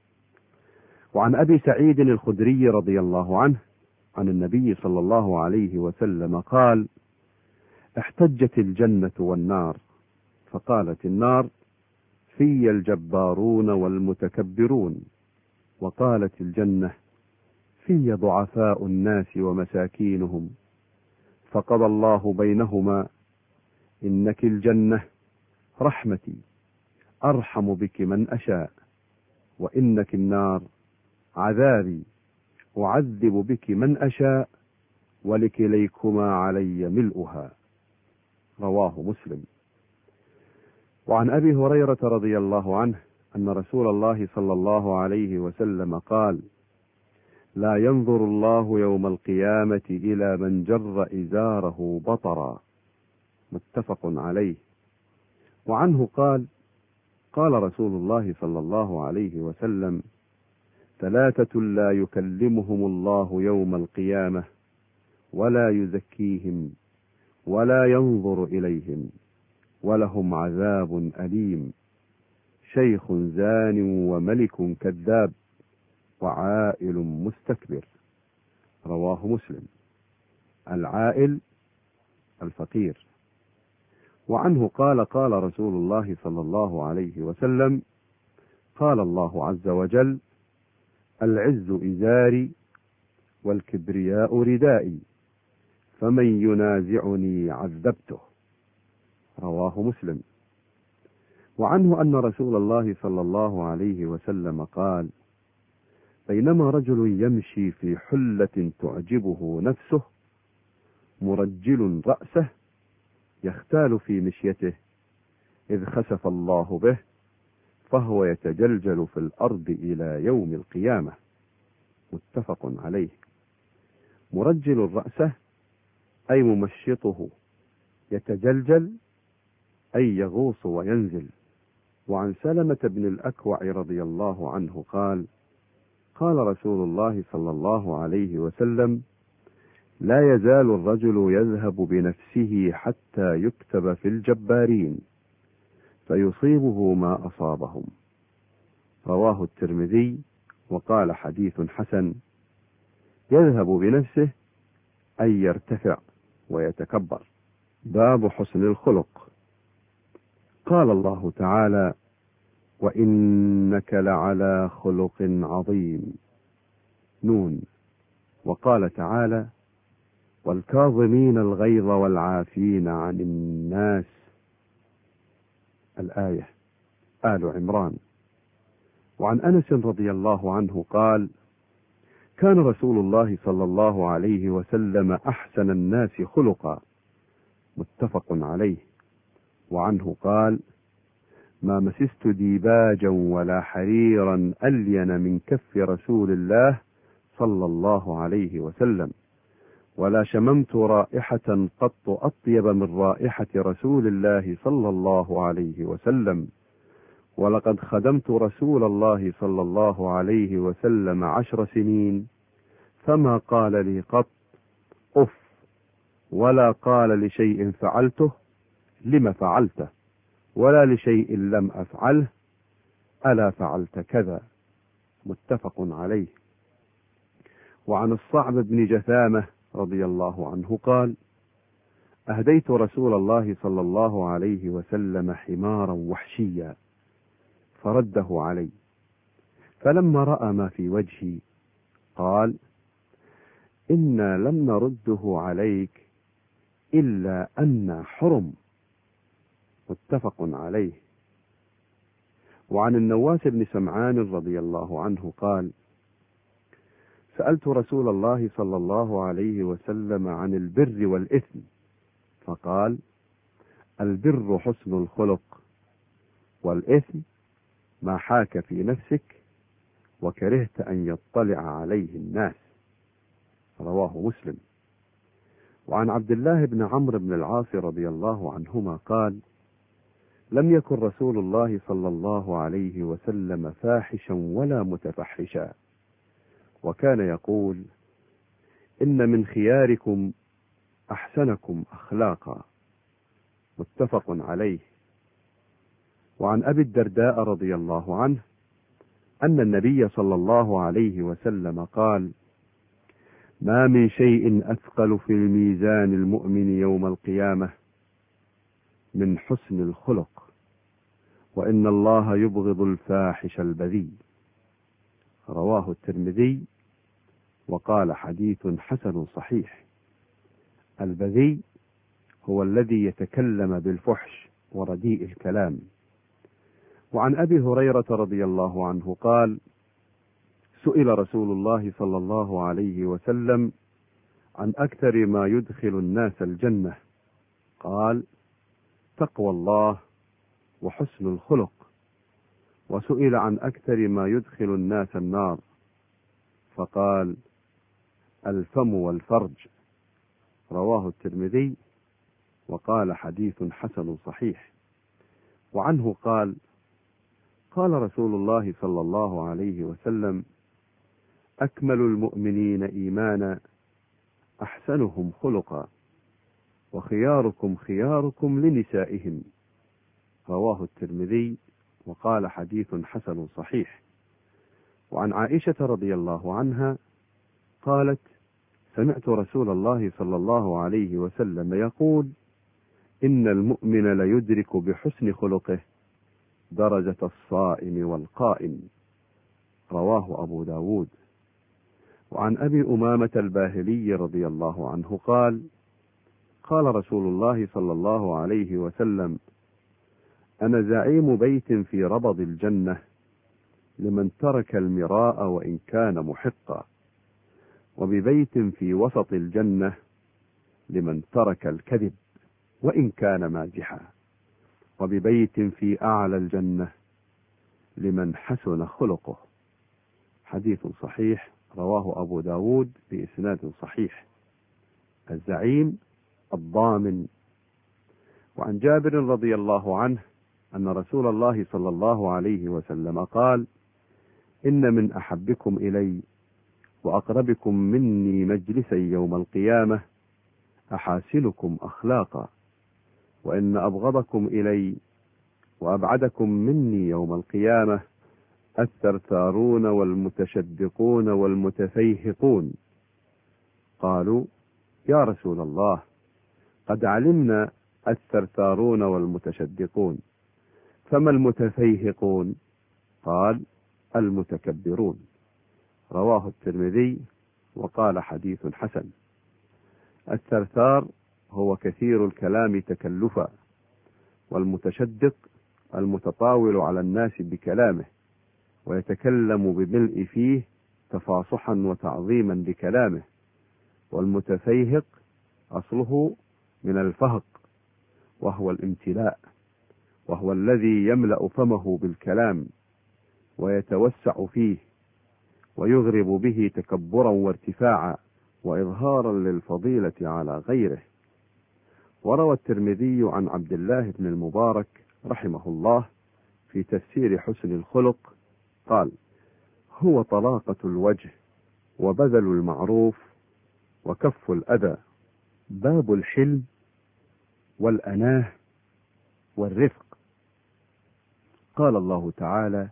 وعن أبي سعيد الخدري رضي الله عنه عن النبي صلى الله عليه وسلم قال: احتجت الجنة والنار، فقالت النار: في الجبارون والمتكبرون. وقالت الجنة: في ضعفاء الناس ومساكينهم. فقضى الله بينهما: إنك الجنة رحمتي أرحم بك من أشاء، وإنك النار عذابي أعذب بك من أشاء، ولكليكما علي ملؤها. رواه مسلم. وعن أبي هريرة رضي الله عنه أن رسول الله صلى الله عليه وسلم قال: لا ينظر الله يوم القيامة إلى من جر إزاره بطرا. متفق عليه. وعنه قال: قال رسول الله صلى الله عليه وسلم: ثلاثة لا يكلمهم الله يوم القيامة ولا يزكيهم ولا ينظر إليهم ولهم عذاب أليم: شيخ زان وملك كذاب وعائل مستكبر. رواه مسلم. العائل الفقير. وعنه قال: قال رسول الله صلى الله عليه وسلم: قال الله عز وجل: العز إزاري والكبرياء ردائي، فمن ينازعني عذبته. رواه مسلم. وعنه أن رسول الله صلى الله عليه وسلم قال: بينما رجل يمشي في حلة تعجبه نفسه مرجل رأسه يختال في مشيته، إذ خسف الله به فهو يتجلجل في الأرض إلى يوم القيامة. متفق عليه. مرجل رأسه أي ممشطه، يتجلجل أي يغوص وينزل. وعن سلمة بن الأكوع رضي الله عنه قال: قال رسول الله صلى الله عليه وسلم: لا يزال الرجل يذهب بنفسه حتى يكتب في الجبارين فيصيبه ما أصابهم. رواه الترمذي وقال: حديث حسن. يذهب بنفسه أي يرتفع ويتكبر. باب حسن الخلق. قال الله تعالى: وإنك لعلى خلق عظيم. نون. وقال تعالى: والكاظمين الغيظ والعافين عن الناس. الآية. آل عمران. وعن أنس رضي الله عنه قال: كان رسول الله صلى الله عليه وسلم أحسن الناس خلقا. متفق عليه. وعنه قال: ما مسست ديباجا ولا حريرا ألين من كف رسول الله صلى الله عليه وسلم، ولا شممت رائحة قط أطيب من رائحة رسول الله صلى الله عليه وسلم، ولقد خدمت رسول الله صلى الله عليه وسلم 10 سنين فما قال لي قط أف، ولا قال لشيء فعلته لم فعلته، ولا لشيء لم أفعله ألا فعلت كذا. متفق عليه. وعن الصعب بن جثامة رضي الله عنه قال: أهديت رسول الله صلى الله عليه وسلم حمارا وحشيا فرده علي، فلما رأى ما في وجهي قال: إنا لم نرده عليك إلا أن حرم. متفق عليه. وعن النواس بن سمعان رضي الله عنه قال: سألت رسول الله صلى الله عليه وسلم عن البر والإثم، فقال: البر حسن الخلق، والإثم ما حاك في نفسك وكرهت أن يطلع عليه الناس. رواه مسلم. وعن عبد الله بن عمرو بن العاص رضي الله عنهما قال: لم يكن رسول الله صلى الله عليه وسلم فاحشا ولا متفحشا، وكان يقول: إن من خياركم أحسنكم أخلاقا. متفق عليه. وعن أبي الدرداء رضي الله عنه أن النبي صلى الله عليه وسلم قال: ما من شيء أثقل في الميزان المؤمن يوم القيامة من حسن الخلق، وإن الله يبغض الفاحش البذيء. رواه الترمذي وقال: حديث حسن صحيح. البذيء هو الذي يتكلم بالفحش ورديء الكلام. وعن أبي هريرة رضي الله عنه قال: سئل رسول الله صلى الله عليه وسلم عن أكثر ما يدخل الناس الجنة، قال: تقوى الله وحسن الخلق. وسئل عن أكثر ما يدخل الناس النار، فقال: الفم والفرج. رواه الترمذي وقال: حديث حسن صحيح. وعنه قال: قال رسول الله صلى الله عليه وسلم: أكمل المؤمنين إيمانا أحسنهم خلقا، وخياركم خياركم لنسائهم. رواه الترمذي وقال: حديث حسن صحيح. وعن عائشة رضي الله عنها قالت: سمعت رسول الله صلى الله عليه وسلم يقول: إن المؤمن ليدرك بحسن خلقه درجة الصائم والقائم. رواه أبو داود. وعن أبي أمامة الباهلي رضي الله عنه قال: قال رسول الله صلى الله عليه وسلم: أنا زعيم بيت في ربض الجنة لمن ترك المراء وإن كان محقا، وببيت في وسط الجنة لمن ترك الكذب وإن كان مازحا، وببيت في أعلى الجنة لمن حسن خلقه. حديث صحيح رواه أبو داود بإسناد صحيح. الزعيم الضامن. وعن جابر رضي الله عنه أن رسول الله صلى الله عليه وسلم قال: إن من أحبكم إلي وأقربكم مني مجلسا يوم القيامة أحاسنكم أخلاقا، وإن أبغضكم إلي وأبعدكم مني يوم القيامة الثرثارون والمتشدقون والمتفيهقون. قالوا: يا رسول الله، قد علمنا الثرثارون والمتشدقون، فما المتفيهقون؟ قال: المتكبرون. رواه الترمذي وقال: حديث حسن. الثرثار هو كثير الكلام تكلفا، والمتشدق المتطاول على الناس بكلامه ويتكلم بملء فيه تفاصحا وتعظيما لكلامه. والمتفيهق أصله من الفهق، وهو الامتلاء، وهو الذي يملأ فمه بالكلام ويتوسع فيه ويغرب به تكبرا وارتفاعا وإظهارا للفضيلة على غيره. وروى الترمذي عن عبد الله بن المبارك رحمه الله في تفسير حسن الخلق قال: هو طلاقة الوجه وبذل المعروف وكف الأذى، باب الحلم والأناه والرفق. قال الله تعالى: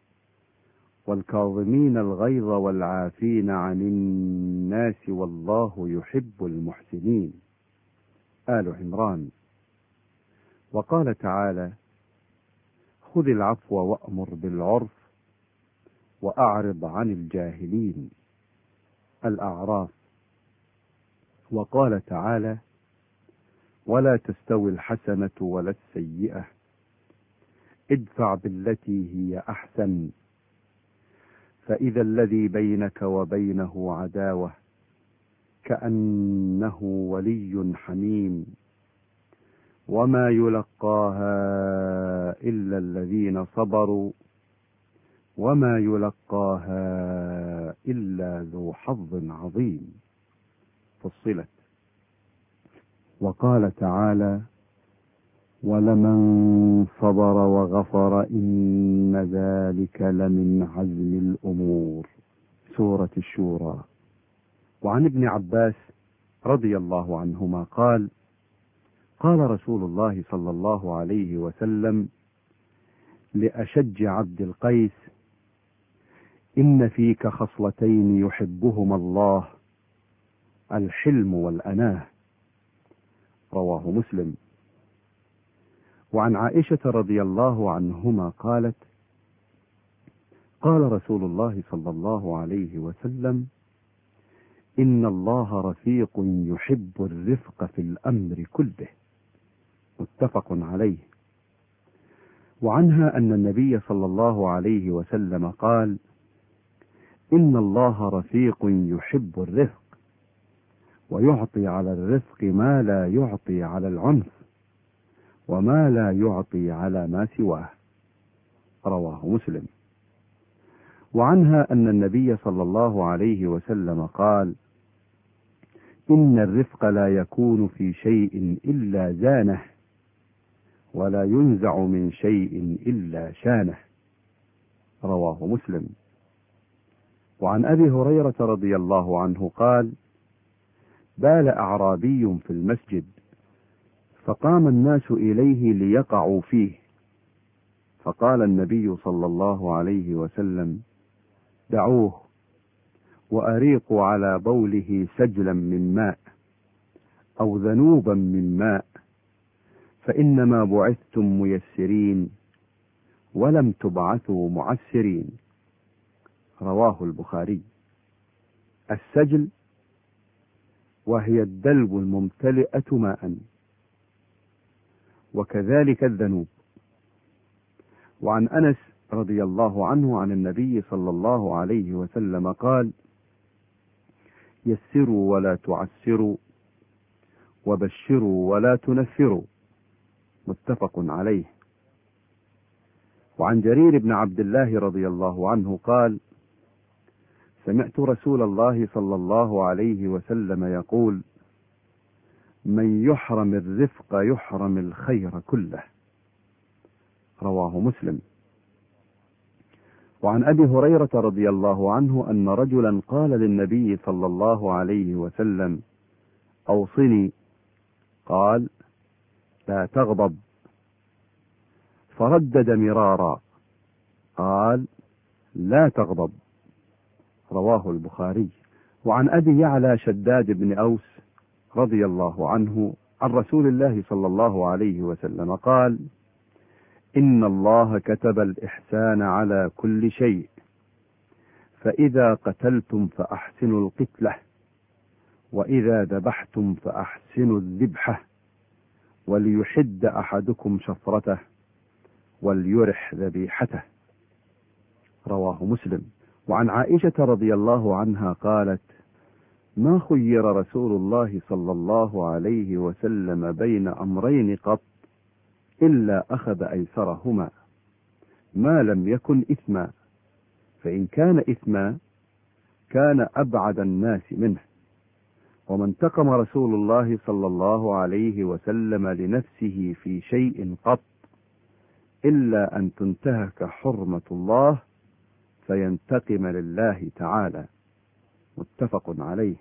والكاظمين الغيظ والعافين عن الناس والله يحب المحسنين. آل عمران. وقال تعالى: خذ العفو وأمر بالعرف وأعرض عن الجاهلين. الأعراف. وقال تعالى: ولا تستوي الحسنة ولا السيئة ادفع بالتي هي أحسن فإذا الذي بينك وبينه عداوة كأنه ولي حميم وما يلقاها إلا الذين صبروا وما يلقاها إلا ذو حظ عظيم. فصلت. وقال تعالى: ولمن صبر وغفر إن ذلك لمن عزم الأمور. سورة الشورى. وعن ابن عباس رضي الله عنهما قال: قال رسول الله صلى الله عليه وسلم لأشج عبد القيس: إن فيك خصلتين يحبهما الله، الحلم والأناه. رواه مسلم. وعن عائشة رضي الله عنهما قالت: قال رسول الله صلى الله عليه وسلم: إن الله رفيق يحب الرفق في الأمر كله. متفق عليه. وعنها أن النبي صلى الله عليه وسلم قال: إن الله رفيق يحب الرفق، ويعطي على الرفق ما لا يعطي على العنف، وما لا يعطي على ما سواه. رواه مسلم. وعنها أن النبي صلى الله عليه وسلم قال: إن الرفق لا يكون في شيء إلا زانه، ولا ينزع من شيء إلا شانه. رواه مسلم. وعن أبي هريرة رضي الله عنه قال: بال أعرابي في المسجد، فقام الناس إليه ليقعوا فيه، فقال النبي صلى الله عليه وسلم: دعوه، وأريقوا على بوله سجلا من ماء أو ذنوبا من ماء، فإنما بعثتم ميسرين ولم تبعثوا معسرين. رواه البخاري. السجل وهي الدلو الممتلئة ماء، وكذلك الذنوب. وعن أنس رضي الله عنه عن النبي صلى الله عليه وسلم قال: يسروا ولا تعسروا، وبشروا ولا تنفروا. متفق عليه. وعن جرير بن عبد الله رضي الله عنه قال: سمعت رسول الله صلى الله عليه وسلم يقول: من يحرم الرفق يحرم الخير كله. رواه مسلم. وعن أبي هريرة رضي الله عنه أن رجلا قال للنبي صلى الله عليه وسلم: أوصني. قال: لا تغضب. فردد مرارا: قال: لا تغضب. رواه البخاري. وعن أبي يعلى شداد بن أوس رضي الله عنه عن رسول الله صلى الله عليه وسلم قال: إن الله كتب الإحسان على كل شيء، فإذا قتلتم فأحسنوا القتلة، وإذا ذبحتم فأحسنوا الذبحة، وليحد أحدكم شفرته، وليرح ذبيحته. رواه مسلم. وعن عائشة رضي الله عنها قالت: ما خير رسول الله صلى الله عليه وسلم بين أمرين قط إلا أخذ أيسرهما، ما لم يكن إثما، فإن كان إثما كان أبعد الناس منه. وما انتقم رسول الله صلى الله عليه وسلم لنفسه في شيء قط إلا أن تنتهك حرمة الله فينتقم لله تعالى. متفق عليه.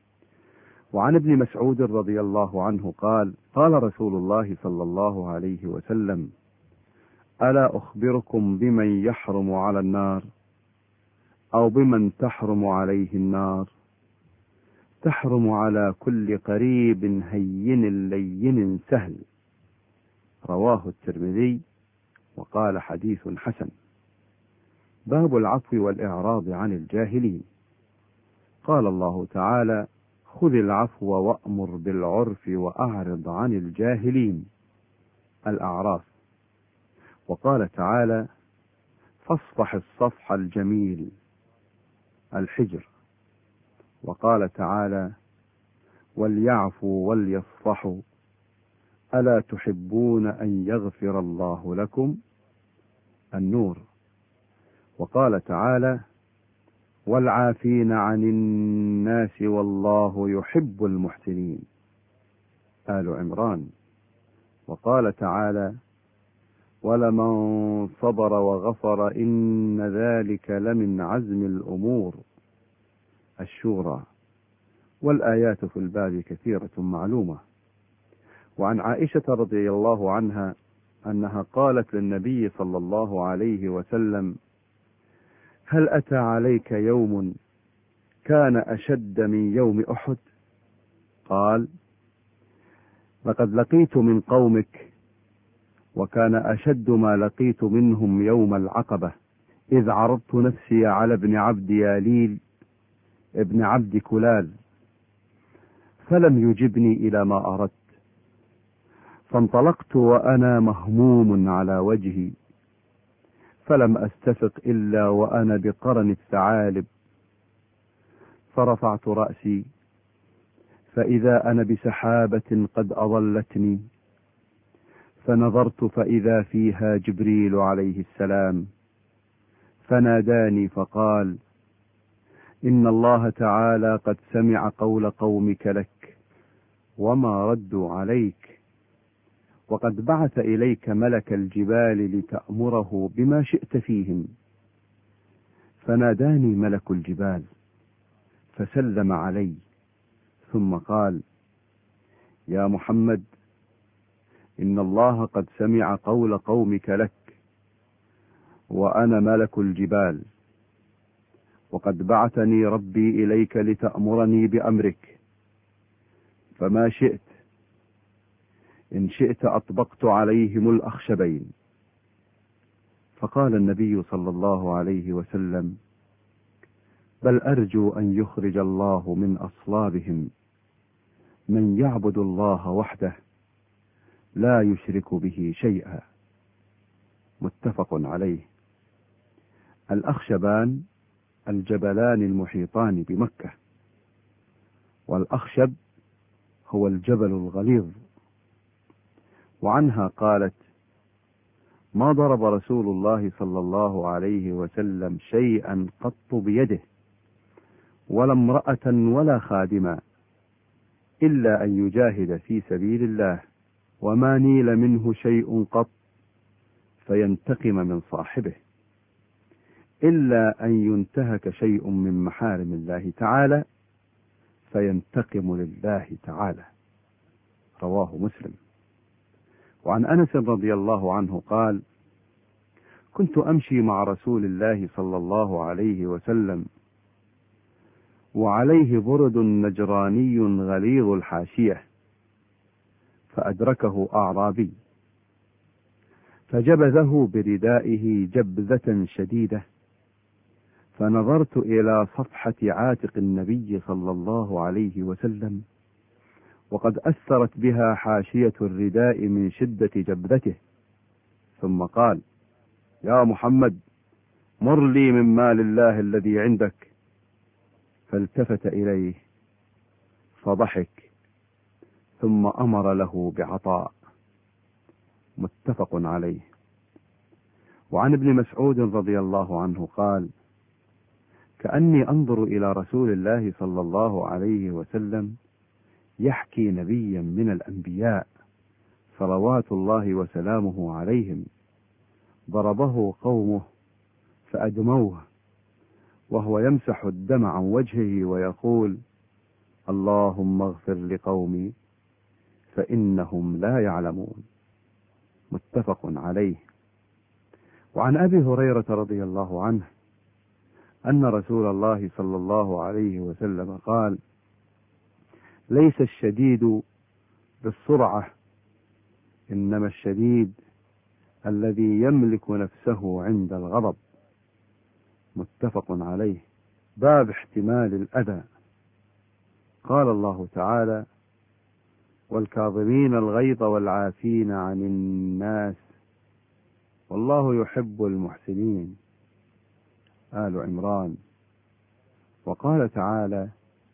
وعن ابن مسعود رضي الله عنه قال: قال رسول الله صلى الله عليه وسلم: ألا أخبركم بمن يحرم على النار، أو بمن تحرم عليه النار؟ تحرم على كل قريب هين لين سهل. رواه الترمذي وقال حديث حسن. باب العفو والإعراض عن الجاهلين. قال الله تعالى: خذ العفو وأمر بالعرف وأعرض عن الجاهلين. الأعراف. وقال تعالى: فاصفح الصفح الجميل. الحجر. وقال تعالى: وليعفوا وليصفحوا ألا تحبون أن يغفر الله لكم؟ النور. وقال تعالى: والعافين عن الناس والله يحب المحسنين. آل عمران. وقال تعالى: ولمن صبر وغفر إن ذلك لمن عزم الأمور. الشورى. والآيات في الباب كثيرة معلومة. وعن عائشة رضي الله عنها أنها قالت للنبي صلى الله عليه وسلم: هل أتى عليك يوم كان أشد من يوم أحد؟ قال: لقد لقيت من قومك، وكان أشد ما لقيت منهم يوم العقبة، إذ عرضت نفسي على ابن عبد ياليل ابن عبد كلال، فلم يجبني إلى ما أردت، فانطلقت وأنا مهموم على وجهي، فلم أستفق إلا وأنا بقرن الثعالب، فرفعت رأسي فإذا أنا بسحابة قد أظلتني، فنظرت فإذا فيها جبريل عليه السلام، فناداني فقال: إن الله تعالى قد سمع قول قومك لك وما ردوا عليك، وقد بعث إليك ملك الجبال لتأمره بما شئت فيهم. فناداني ملك الجبال فسلم علي، ثم قال: يا محمد، إن الله قد سمع قول قومك لك، وأنا ملك الجبال، وقد بعثني ربي إليك لتأمرني بأمرك، فما شئت، إن شئت أطبقت عليهم الأخشبين. فقال النبي صلى الله عليه وسلم: بل أرجو أن يخرج الله من أصلابهم من يعبد الله وحده لا يشرك به شيئا. متفق عليه. الأخشبان الجبلان المحيطان بمكة، والأخشب هو الجبل الغليظ. وعنها قالت: ما ضرب رسول الله صلى الله عليه وسلم شيئا قط بيده، ولا امرأة ولا خادما، إلا أن يجاهد في سبيل الله، وما نيل منه شيء قط فينتقم من صاحبه، إلا أن ينتهك شيء من محارم الله تعالى فينتقم لله تعالى. رواه مسلم. وعن أنس رضي الله عنه قال: كنت أمشي مع رسول الله صلى الله عليه وسلم، وعليه برد نجراني غليظ الحاشية، فأدركه أعرابي فجبذه بردائه جبذة شديدة، فنظرت إلى صفحة عاتق النبي صلى الله عليه وسلم، وقد أثرت بها حاشية الرداء من شدة جبذته، ثم قال: يا محمد، مر لي من مال الله الذي عندك. فالتفت إليه فضحك، ثم أمر له بعطاء. متفق عليه. وعن ابن مسعود رضي الله عنه قال: كأني أنظر إلى رسول الله صلى الله عليه وسلم يحكي نبيا من الأنبياء صلوات الله وسلامه عليهم، ضربه قومه فأدموه، وهو يمسح الدم عن وجهه ويقول: اللهم اغفر لقومي فإنهم لا يعلمون. متفق عليه. وعن أبي هريرة رضي الله عنه أن رسول الله صلى الله عليه وسلم قال: ليس الشديد بالسرعة، إنما الشديد الذي يملك نفسه عند الغضب. متفق عليه. باب احتمال الأذى. قال الله تعالى: والكاظمين الغيظ والعافين عن الناس والله يحب المحسنين. آل عمران. وقال تعالى: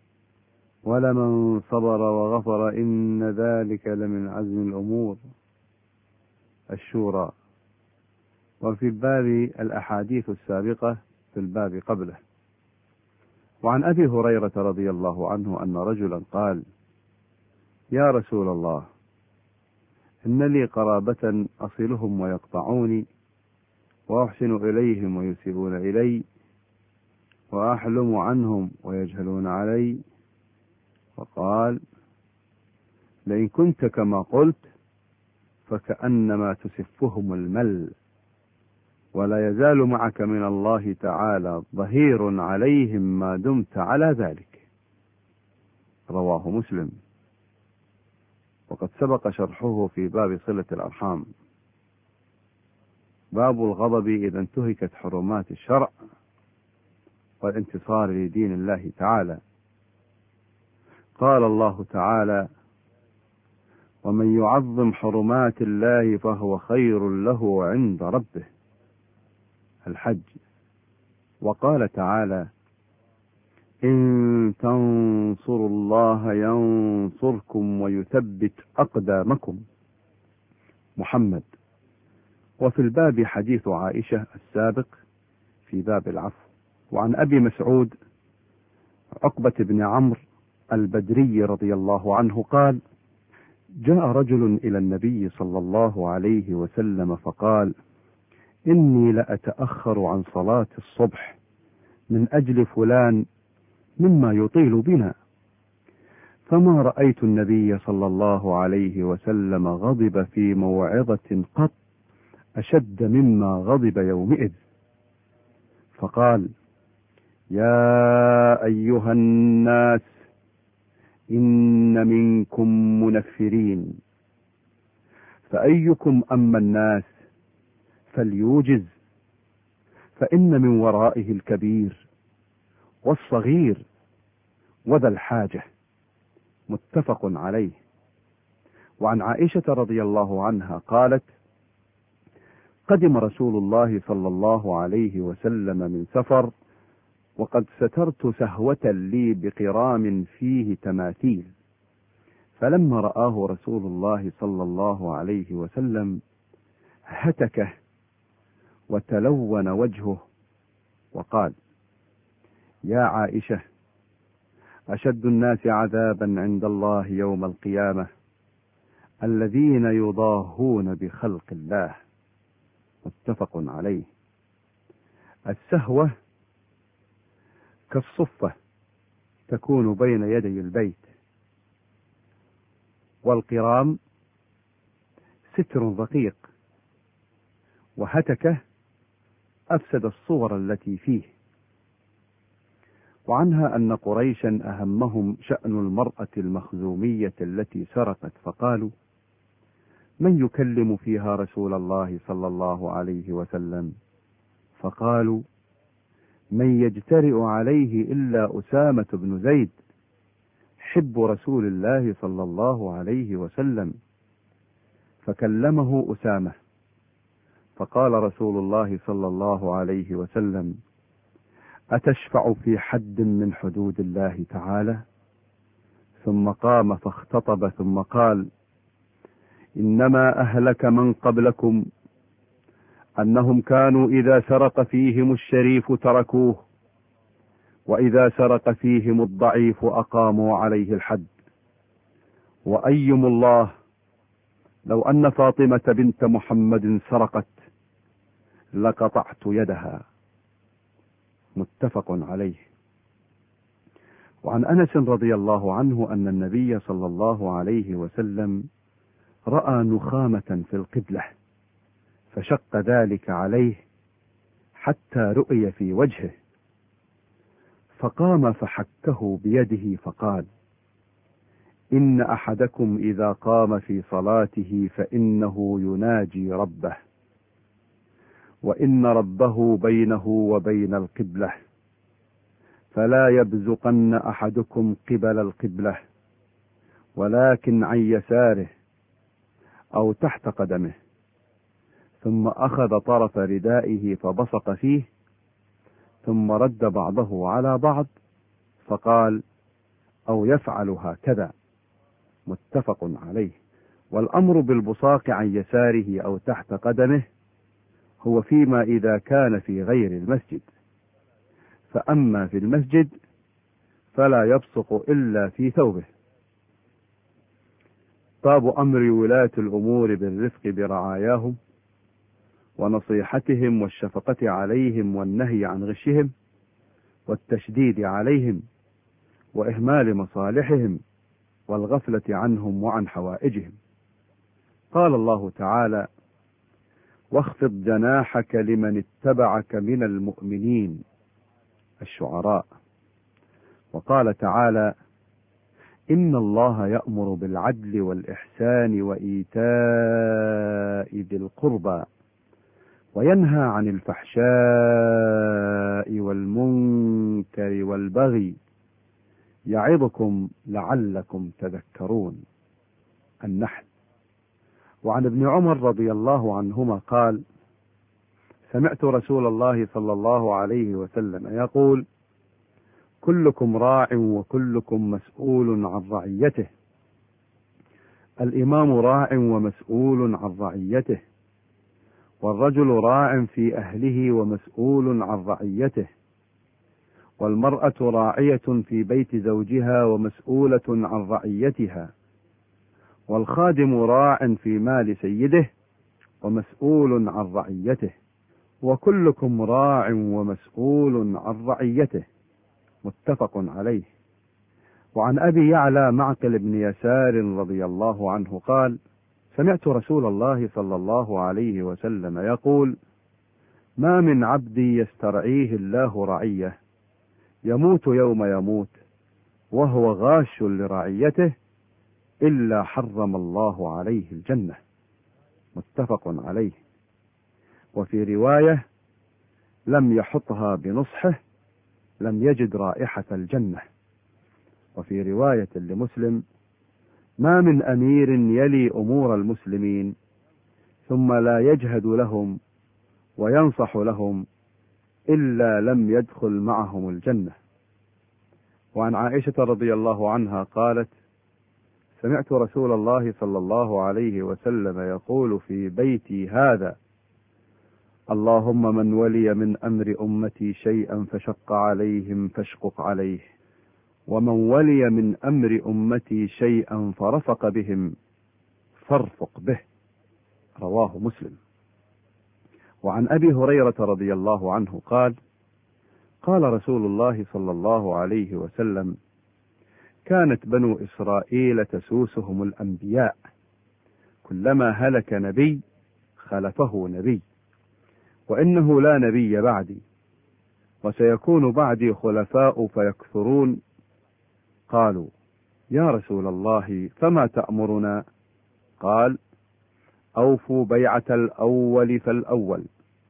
ولمن صبر وغفر إن ذلك لمن عزم الأمور. الشورى. وفي الباب الأحاديث السابقة في الباب قبله. وعن أبي هريرة رضي الله عنه أن رجلا قال: يا رسول الله، إن لي قرابة أصلهم ويقطعوني، وأحسن إليهم ويسيئون إلي، وأحلم عنهم ويجهلون علي. وقال: لئن كنت كما قلت فكأنما تسفهم المل، ولا يزال معك من الله تعالى ظهير عليهم ما دمت على ذلك. رواه مسلم. وقد سبق شرحه في باب صلة الأرحام. باب الغضب إذا انتهكت حرمات الشرع والانتصار لدين الله تعالى. قال الله تعالى: ومن يعظم حرمات الله فهو خير له عند ربه. الحج. وقال تعالى: إن تنصروا الله ينصركم ويثبت أقدامكم. محمد. وفي الباب حديث عائشة السابق في باب العفو. وعن أبي مسعود عقبة بن عمرو البدري رضي الله عنه قال: جاء رجل إلى النبي صلى الله عليه وسلم فقال: إني لأتأخر عن صلاة الصبح من أجل فلان مما يطيل بنا، فما رأيت النبي صلى الله عليه وسلم غضب في موعظة قط أشد مما غضب يومئذ، فقال: يا أيها الناس إن منكم منفرين، فأيكم أما الناس فليوجز، فإن من ورائه الكبير والصغير وذا الحاجة. متفق عليه. وعن عائشة رضي الله عنها قالت: قدم رسول الله صلى الله عليه وسلم من سفر، وقد سترت سهوة لي بقرام فيه تماثيل، فلما رآه رسول الله صلى الله عليه وسلم هتكه وتلون وجهه وقال: يا عائشة، أشد الناس عذابا عند الله يوم القيامة الذين يضاهون بخلق الله. متفق عليه. السهوة كالصفة تكون بين يدي البيت، والقرام ستر دقيق، وهتكه أفسد الصور التي فيه. وعنها أن قريشا أهمهم شأن المرأة المخزومية التي سرقت، فقالوا: من يكلم فيها رسول الله صلى الله عليه وسلم؟ فقالوا: من يجترئ عليه إلا أسامة بن زيد حب رسول الله صلى الله عليه وسلم. فكلمه أسامة، فقال رسول الله صلى الله عليه وسلم: أتشفع في حد من حدود الله تعالى؟ ثم قام فاختطب ثم قال: إنما أهلك من قبلكم أنهم كانوا إذا سرق فيهم الشريف تركوه، وإذا سرق فيهم الضعيف أقاموا عليه الحد. وأيم الله لو أن فاطمة بنت محمد سرقت لقطعت يدها. متفق عليه. وعن أنس رضي الله عنه أن النبي صلى الله عليه وسلم رأى نخامة في القبلة، فشق ذلك عليه حتى رؤي في وجهه، فقام فحكه بيده فقال: إن أحدكم إذا قام في صلاته فإنه يناجي ربه، وإن ربه بينه وبين القبلة، فلا يبزقن أحدكم قبل القبلة، ولكن عن يساره أو تحت قدمه. ثم أخذ طرف ردائه فبصق فيه، ثم رد بعضه على بعض، فقال: أو يفعل هكذا. متفق عليه. والأمر بالبصاق عن يساره أو تحت قدمه هو فيما إذا كان في غير المسجد، فأما في المسجد فلا يبصق إلا في ثوبه. واستحباب أمر ولاة الأمور بالرفق برعاياهم ونصيحتهم والشفقة عليهم والنهي عن غشهم والتشديد عليهم وإهمال مصالحهم والغفلة عنهم وعن حوائجهم. قال الله تعالى: واخفض جناحك لمن اتبعك من المؤمنين، الشعراء. وقال تعالى: إن الله يأمر بالعدل والإحسان وإيتاء ذي القربى وينهى عن الفحشاء والمنكر والبغي يعظكم لعلكم تذكرون، النحل. وعن ابن عمر رضي الله عنهما قال: سمعت رسول الله صلى الله عليه وسلم يقول: كلكم راع وكلكم مسؤول عن رعيته. الإمام راع ومسؤول عن رعيته، والرجل راع في أهله ومسؤول عن رعيته، والمرأة راعية في بيت زوجها ومسؤولة عن رعيتها، والخادم راع في مال سيده ومسؤول عن رعيته، وكلكم راع ومسؤول عن رعيته، متفق عليه. وعن أبي يعلى معقل بن يسار رضي الله عنه قال: سمعت رسول الله صلى الله عليه وسلم يقول: ما من عبد يسترعيه الله رعية يموت يوم يموت وهو غاش لرعيته إلا حرم الله عليه الجنة، متفق عليه. وفي رواية: لم يحطها بنصحه لم يجد رائحة الجنة. وفي رواية لمسلم: ما من أمير يلي أمور المسلمين ثم لا يجهد لهم وينصح لهم إلا لم يدخل معهم الجنة. وعن عائشة رضي الله عنها قالت: سمعت رسول الله صلى الله عليه وسلم يقول في بيتي هذا: اللهم من ولي من أمر أمتي شيئا فشق عليهم فاشقق عليه، ومن ولي من أمر أمتي شيئا فرفق بهم فارفق به، رواه مسلم. وعن أبي هريرة رضي الله عنه قال: قال رسول الله صلى الله عليه وسلم: كانت بنو إسرائيل تسوسهم الأنبياء، كلما هلك نبي خلفه نبي، وإنه لا نبي بعدي، وسيكون بعدي خلفاء فيكثرون. قالوا: يا رسول الله فما تأمرنا؟ قال: أوفوا بيعة الأول فالأول،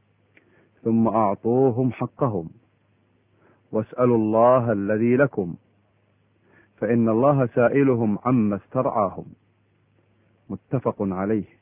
ثم أعطوهم حقهم، واسألوا الله الذي لكم، فإن الله سائلهم عما استرعاهم، متفق عليه.